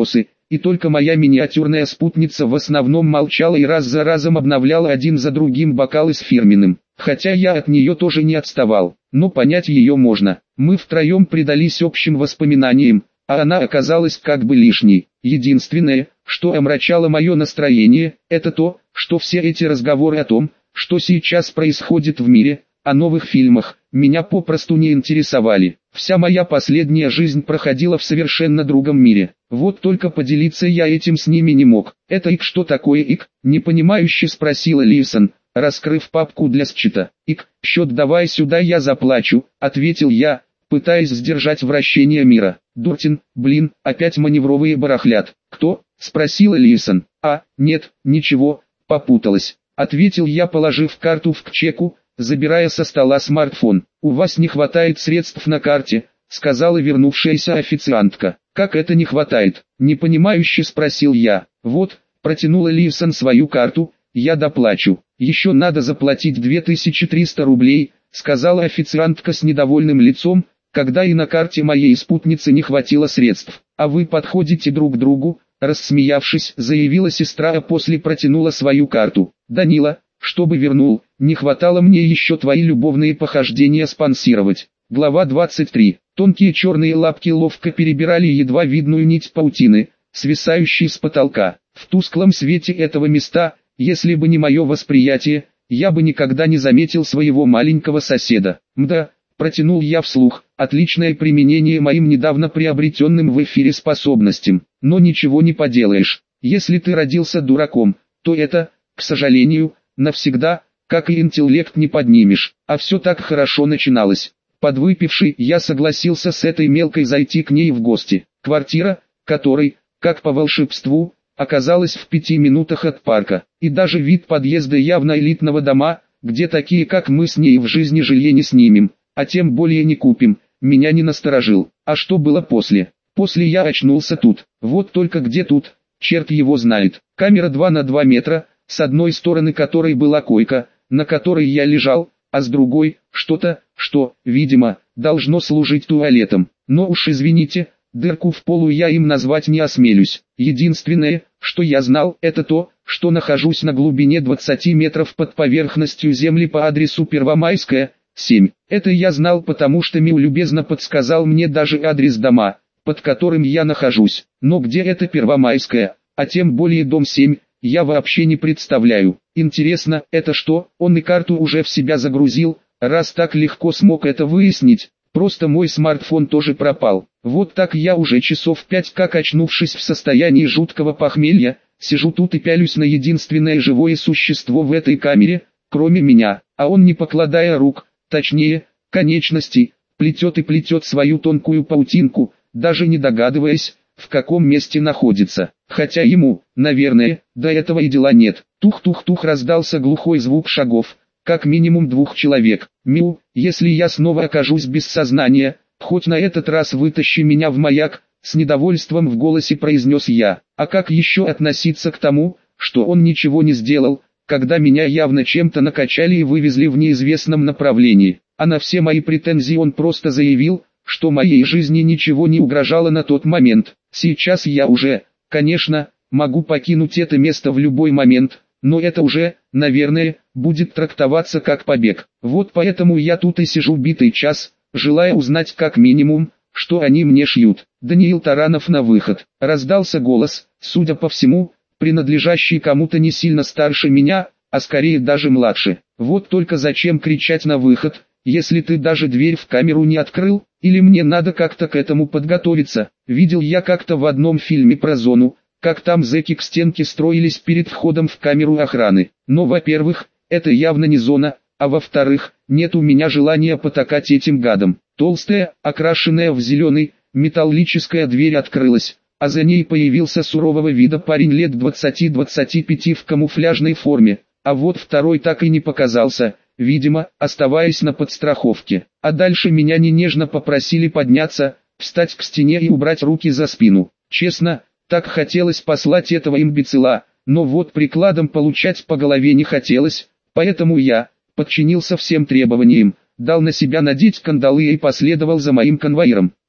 и только моя миниатюрная спутница в основном молчала и раз за разом обновляла один за другим бокалы с фирменным. Хотя я от нее тоже не отставал, но понять ее можно. Мы втроем предались общим воспоминаниям, а она оказалась как бы лишней. Единственное, что омрачало мое настроение, это то, что все эти разговоры о том, что сейчас происходит в мире, о новых фильмах, меня попросту не интересовали. Вся моя последняя жизнь проходила в совершенно другом мире. Вот только поделиться я этим с ними не мог. «Это ик что такое ик?» – непонимающе спросила Ливсон, раскрыв папку для счета. «Ик, счет давай сюда, я заплачу», – ответил я, пытаясь сдержать вращение мира. «Дуртин, блин, опять маневровые барахлят». «Кто?» – спросила Ливсон. «А, нет, ничего, попуталась», – ответил я, положив карту в чеку, забирая со стола смартфон. «У вас не хватает средств на карте», — сказала вернувшаяся официантка. «Как это не хватает?» — непонимающе спросил я. «Вот», — протянула Ливсон свою карту, — «я доплачу». «Еще надо заплатить две тысячи триста рублей», — сказала официантка с недовольным лицом, когда и на карте моей спутницы не хватило средств. «А вы подходите друг к другу», — рассмеявшись, заявила сестра, а после протянула свою карту. «Данила, чтобы вернул, не хватало мне еще твои любовные похождения спонсировать». Глава двадцать три. Тонкие черные лапки ловко перебирали едва видную нить паутины, свисающей с потолка. В тусклом свете этого места, если бы не мое восприятие, я бы никогда не заметил своего маленького соседа. «Мда», — протянул я вслух, — «отличное применение моим недавно приобретенным в эфире способностям. Но ничего не поделаешь. Если ты родился дураком, то это, к сожалению, навсегда, как и интеллект, не поднимешь. А все так хорошо начиналось». Подвыпивший, я согласился с этой мелкой зайти к ней в гости. Квартира, которой, как по волшебству, оказалась в пяти минутах от парка. И даже вид подъезда явно элитного дома, где такие как мы с ней в жизни жилье не снимем, а тем более не купим, меня не насторожил. А что было после? После я очнулся тут. Вот только где тут, черт его знает. Камера два на два метра, с одной стороны которой была койка, на которой я лежал, а с другой, что-то, что, видимо, должно служить туалетом. Но уж извините, дырку в полу я им назвать не осмелюсь. Единственное, что я знал, это то, что нахожусь на глубине двадцати метров под поверхностью земли по адресу Первомайская, семь. Это я знал, потому что Мил любезно подсказал мне даже адрес дома, под которым я нахожусь. Но где это Первомайская, а тем более дом семь, я вообще не представляю. Интересно, это что, он и карту уже в себя загрузил, раз так легко смог это выяснить? Просто мой смартфон тоже пропал. Вот так я уже часов пять как, очнувшись в состоянии жуткого похмелья, сижу тут и пялюсь на единственное живое существо в этой камере, кроме меня, а он, не покладая рук, точнее, конечностей, плетет и плетет свою тонкую паутинку, даже не догадываясь, в каком месте находится. Хотя ему, наверное, до этого и дела нет. Тух-тух-тух, раздался глухой звук шагов, как минимум двух человек. «Мил, если я снова окажусь без сознания, хоть на этот раз вытащи меня в маяк», с недовольством в голосе произнес я. А как еще относиться к тому, что он ничего не сделал, когда меня явно чем-то накачали и вывезли в неизвестном направлении? А на все мои претензии он просто заявил, что моей жизни ничего не угрожало на тот момент. Сейчас я уже, конечно, могу покинуть это место в любой момент, но это уже, наверное, будет трактоваться как побег. Вот поэтому я тут и сижу битый час, желая узнать как минимум, что они мне шьют. «Даниил Таранов на выход», — раздался голос, судя по всему, принадлежащий кому-то не сильно старше меня, а скорее даже младше. Вот только зачем кричать на выход, если ты даже дверь в камеру не открыл? Или мне надо как-то к этому подготовиться? Видел я как-то в одном фильме про зону, как там зэки к стенке строились перед входом в камеру охраны. Но, во-первых, это явно не зона, а во-вторых, нет у меня желания потакать этим гадам. Толстая, окрашенная в зеленый, металлическая дверь открылась, а за ней появился сурового вида парень лет двадцати-двадцати пяти в камуфляжной форме, а вот второй так и не показался, видимо, оставаясь на подстраховке. А дальше меня не нежно попросили подняться, встать к стене и убрать руки за спину. Честно, так хотелось послать этого имбецила, но вот прикладом получать по голове не хотелось, поэтому я подчинился всем требованиям, дал на себя надеть кандалы и последовал за моим конвоиром.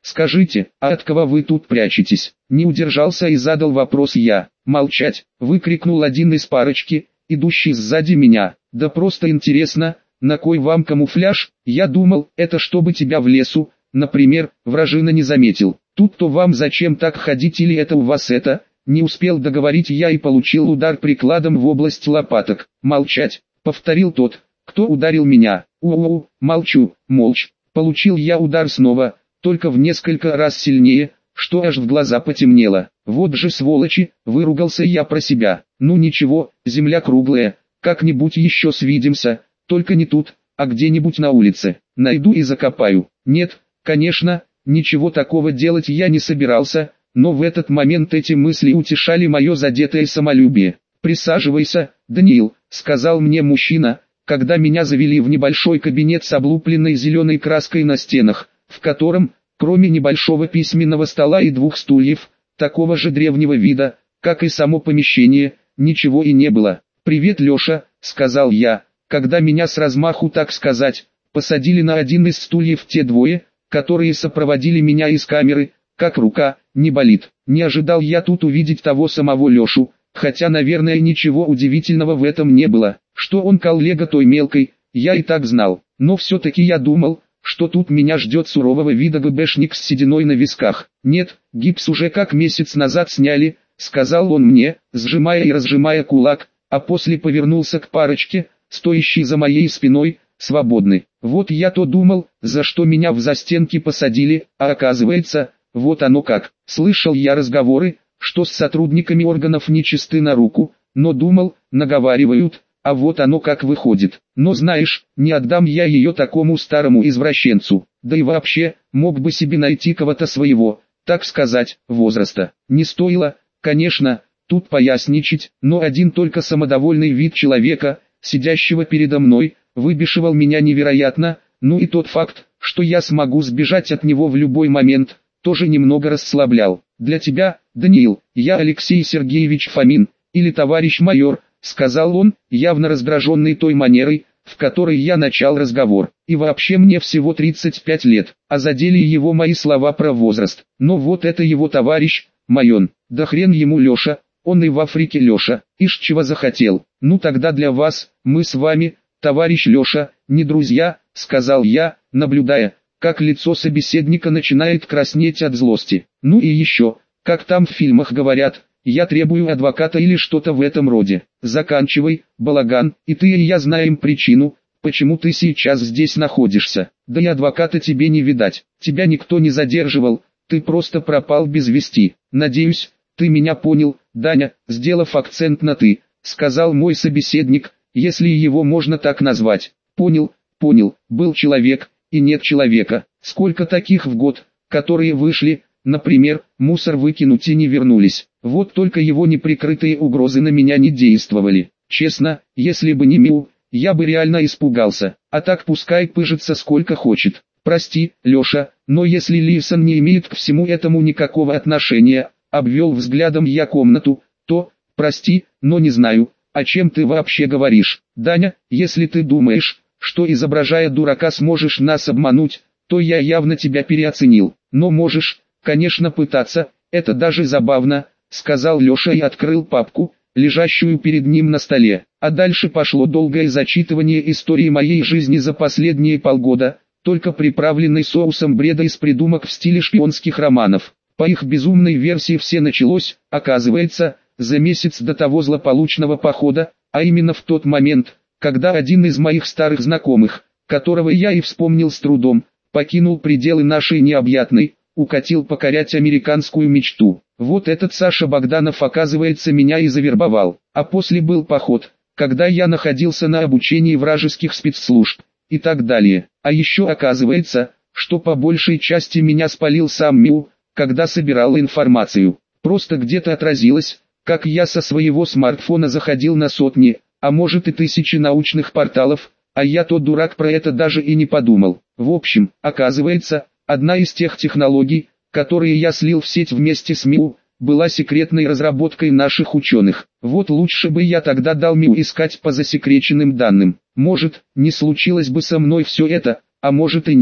Скажите, а от кого вы тут прячетесь? Не удержался и задал вопрос я. Молчать, выкрикнул один из парочки, идущий сзади меня. Да просто интересно, на кой вам камуфляж? Я думал, это чтобы тебя в лесу, например, вражина не заметил. Тут-то вам зачем так ходить или это у вас это? Не успел договорить я и получил удар прикладом в область лопаток. Молчать, повторил тот, кто ударил меня. У-у-у, молчу, молчь. Получил я удар снова, только в несколько раз сильнее, что аж в глаза потемнело. Вот же сволочи, выругался я про себя. Ну ничего, земля круглая, как-нибудь еще свидимся, только не тут, а где-нибудь на улице. Найду и закопаю. Нет, конечно, ничего такого делать я не собирался, но в этот момент эти мысли утешали мое задетое самолюбие. «Присаживайся, Даниил», — сказал мне мужчина, когда меня завели в небольшой кабинет с облупленной зеленой краской на стенах, в котором, кроме небольшого письменного стола и двух стульев, такого же древнего вида, как и само помещение, ничего и не было. «Привет, Леша», — сказал я, когда меня с размаху, так сказать, посадили на один из стульев те двое, которые сопроводили меня из камеры, как рука, не болит. Не ожидал я тут увидеть того самого Лешу, хотя, наверное, ничего удивительного в этом не было, что он коллега той мелкой, я и так знал, но все-таки я думал, что тут меня ждет сурового вида ГБшник с сединой на висках. «Нет, гипс уже как месяц назад сняли», — сказал он мне, сжимая и разжимая кулак, а после повернулся к парочке, стоящей за моей спиной, свободны. Вот я то думал, за что меня в застенки посадили, а оказывается, вот оно как. Слышал я разговоры, что с сотрудниками органов нечисты на руку, но думал, наговаривают, а вот оно как выходит. Но знаешь, не отдам я ее такому старому извращенцу, да и вообще, мог бы себе найти кого-то своего, так сказать, возраста. Не стоило, конечно, тут поясничать, но один только самодовольный вид человека, сидящего передо мной, выбешивал меня невероятно, ну и тот факт, что я смогу сбежать от него в любой момент, тоже немного расслаблял. «Для тебя, Даниил, я Алексей Сергеевич Фомин, или товарищ майор», — сказал он, явно раздраженный той манерой, в которой я начал разговор. «И вообще мне всего тридцать пять лет, а задели его мои слова про возраст. Но вот это его товарищ, майор, да хрен ему Леша, он и в Африке Леша, ишь чего захотел. Ну тогда для вас, мы с вами, товарищ Леша, не друзья», — сказал я, наблюдая, как лицо собеседника начинает краснеть от злости. «Ну и еще, как там в фильмах говорят, я требую адвоката или что-то в этом роде. Заканчивай, балаган, и ты и я знаем причину, почему ты сейчас здесь находишься. Да и адвоката тебе не видать, тебя никто не задерживал, ты просто пропал без вести. Надеюсь, ты меня понял, Даня», сделав акцент на «ты», сказал мой собеседник, если его можно так назвать. «Понял, понял, был человек, и нет человека. Сколько таких в год, которые вышли, например, мусор выкинуть и не вернулись. Вот только его неприкрытые угрозы на меня не действовали. Честно, если бы не Миу, я бы реально испугался, а так пускай пыжится сколько хочет. Прости, Леша, но если Лисон не имеет к всему этому никакого отношения», обвел взглядом я комнату, «то, прости, но не знаю, о чем ты вообще говоришь. Даня, если ты думаешь, что изображая дурака сможешь нас обмануть, то я явно тебя переоценил. Но можешь, конечно, пытаться, это даже забавно», сказал Леша и открыл папку, лежащую перед ним на столе. А дальше пошло долгое зачитывание истории моей жизни за последние полгода, только приправленной соусом бреда из придумок в стиле шпионских романов. По их безумной версии все началось, оказывается, за месяц до того злополучного похода, а именно в тот момент, когда один из моих старых знакомых, которого я и вспомнил с трудом, покинул пределы нашей необъятной, укатил покорять американскую мечту. Вот этот Саша Богданов, оказывается, меня и завербовал. А после был поход, когда я находился на обучении вражеских спецслужб, и так далее. А еще оказывается, что по большей части меня спалил сам Миу, когда собирал информацию. Просто где-то отразилось, как я со своего смартфона заходил на сотни, а может и тысячи научных порталов, а я тот дурак про это даже и не подумал. В общем, оказывается, одна из тех технологий, которые я слил в сеть вместе с Миу, была секретной разработкой наших ученых. Вот лучше бы я тогда дал Миу искать по засекреченным данным. Может, не случилось бы со мной все это, а может и нет.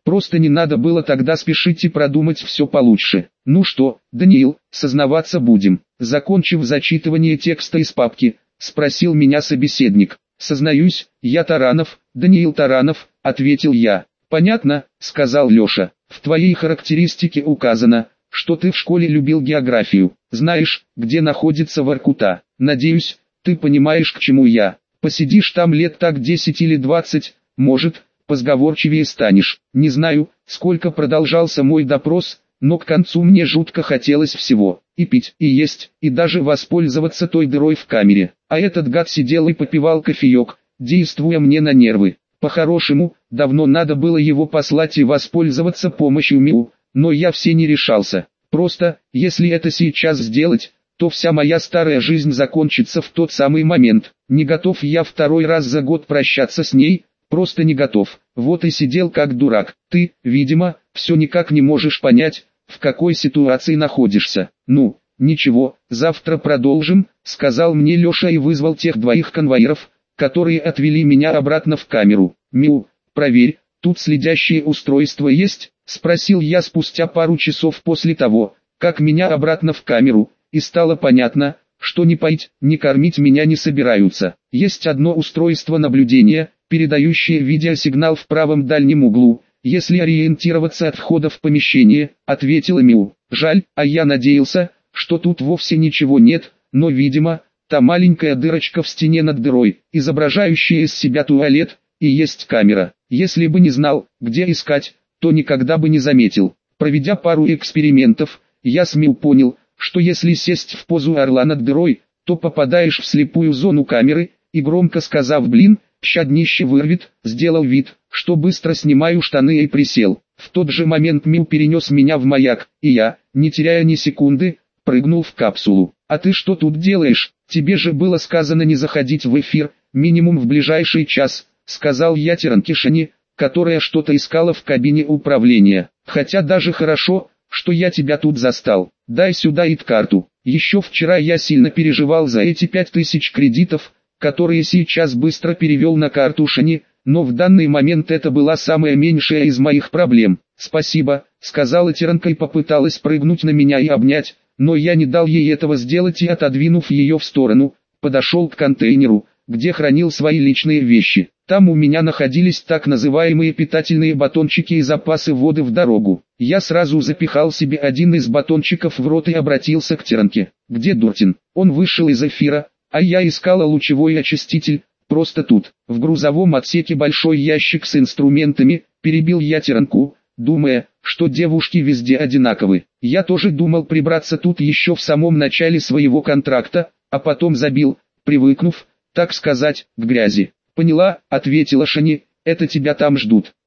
Просто не надо было тогда спешить и продумать все получше. Ну что, Даниил, сознаваться будем. Закончив зачитывание текста из папки, спросил меня собеседник. Сознаюсь, я Таранов, Даниил Таранов, ответил я. Понятно, сказал Леша. В твоей характеристике указано, что ты в школе любил географию. Знаешь, где находится Воркута? Надеюсь, ты понимаешь, к чему я. Посидишь там лет так десять или двадцать, может, позговорчивее станешь. Не знаю, сколько продолжался мой допрос, но к концу мне жутко хотелось всего. И пить, и есть, и даже воспользоваться той дырой в камере. А этот гад сидел и попивал кофеек, действуя мне на нервы. По-хорошему, давно надо было его послать и воспользоваться помощью Миу, но я все не решался. Просто, если это сейчас сделать, то вся моя старая жизнь закончится в тот самый момент. Не готов я второй раз за год прощаться с ней, просто не готов. Вот и сидел как дурак. Ты, видимо, все никак не можешь понять, в какой ситуации находишься. Ну, ничего, завтра продолжим, сказал мне Леша и вызвал тех двоих конвоиров, которые отвели меня обратно в камеру. Миу, проверь, тут следящее устройство есть? Спросил я спустя пару часов после того, как меня обратно в камеру, и стало понятно, что ни поить, ни кормить меня не собираются. Есть одно устройство наблюдения, передающее видеосигнал в правом дальнем углу, если ориентироваться от входа в помещение, ответила Миу. Жаль, а я надеялся, что тут вовсе ничего нет, но видимо, та маленькая дырочка в стене над дырой, изображающая из себя туалет, и есть камера. Если бы не знал, где искать, то никогда бы не заметил. Проведя пару экспериментов, я с Миу понял, что если сесть в позу орла над дырой, то попадаешь в слепую зону камеры, и громко сказав «блин», ща днище вырвет, сделал вид, что быстро снимаю штаны и присел. В тот же момент Миу перенес меня в маяк, и я, не теряя ни секунды, прыгнул в капсулу. «А ты что тут делаешь? Тебе же было сказано не заходить в эфир, минимум в ближайший час», сказал я Тиранкишане, которая что-то искала в кабине управления. «Хотя даже хорошо, что я тебя тут застал. Дай сюда ит-карту. Еще вчера я сильно переживал за эти пять тысяч кредитов, которые сейчас быстро перевел на карту Шани, но в данный момент это была самая меньшая из моих проблем». «Спасибо», сказала Тиранка и попыталась прыгнуть на меня и обнять, но я не дал ей этого сделать и, отодвинув ее в сторону, подошел к контейнеру, где хранил свои личные вещи. Там у меня находились так называемые питательные батончики и запасы воды в дорогу. Я сразу запихал себе один из батончиков в рот и обратился к Тиранке. «Где Дуртин?» Он вышел из эфира, а я искала лучевой очиститель, просто тут. В грузовом отсеке большой ящик с инструментами, перебил я Тиранку, думая, что девушки везде одинаковы. Я тоже думал прибраться тут еще в самом начале своего контракта, а потом забил, привыкнув, так сказать, к грязи. «Поняла», — ответила Шани, — «это тебя там ждут».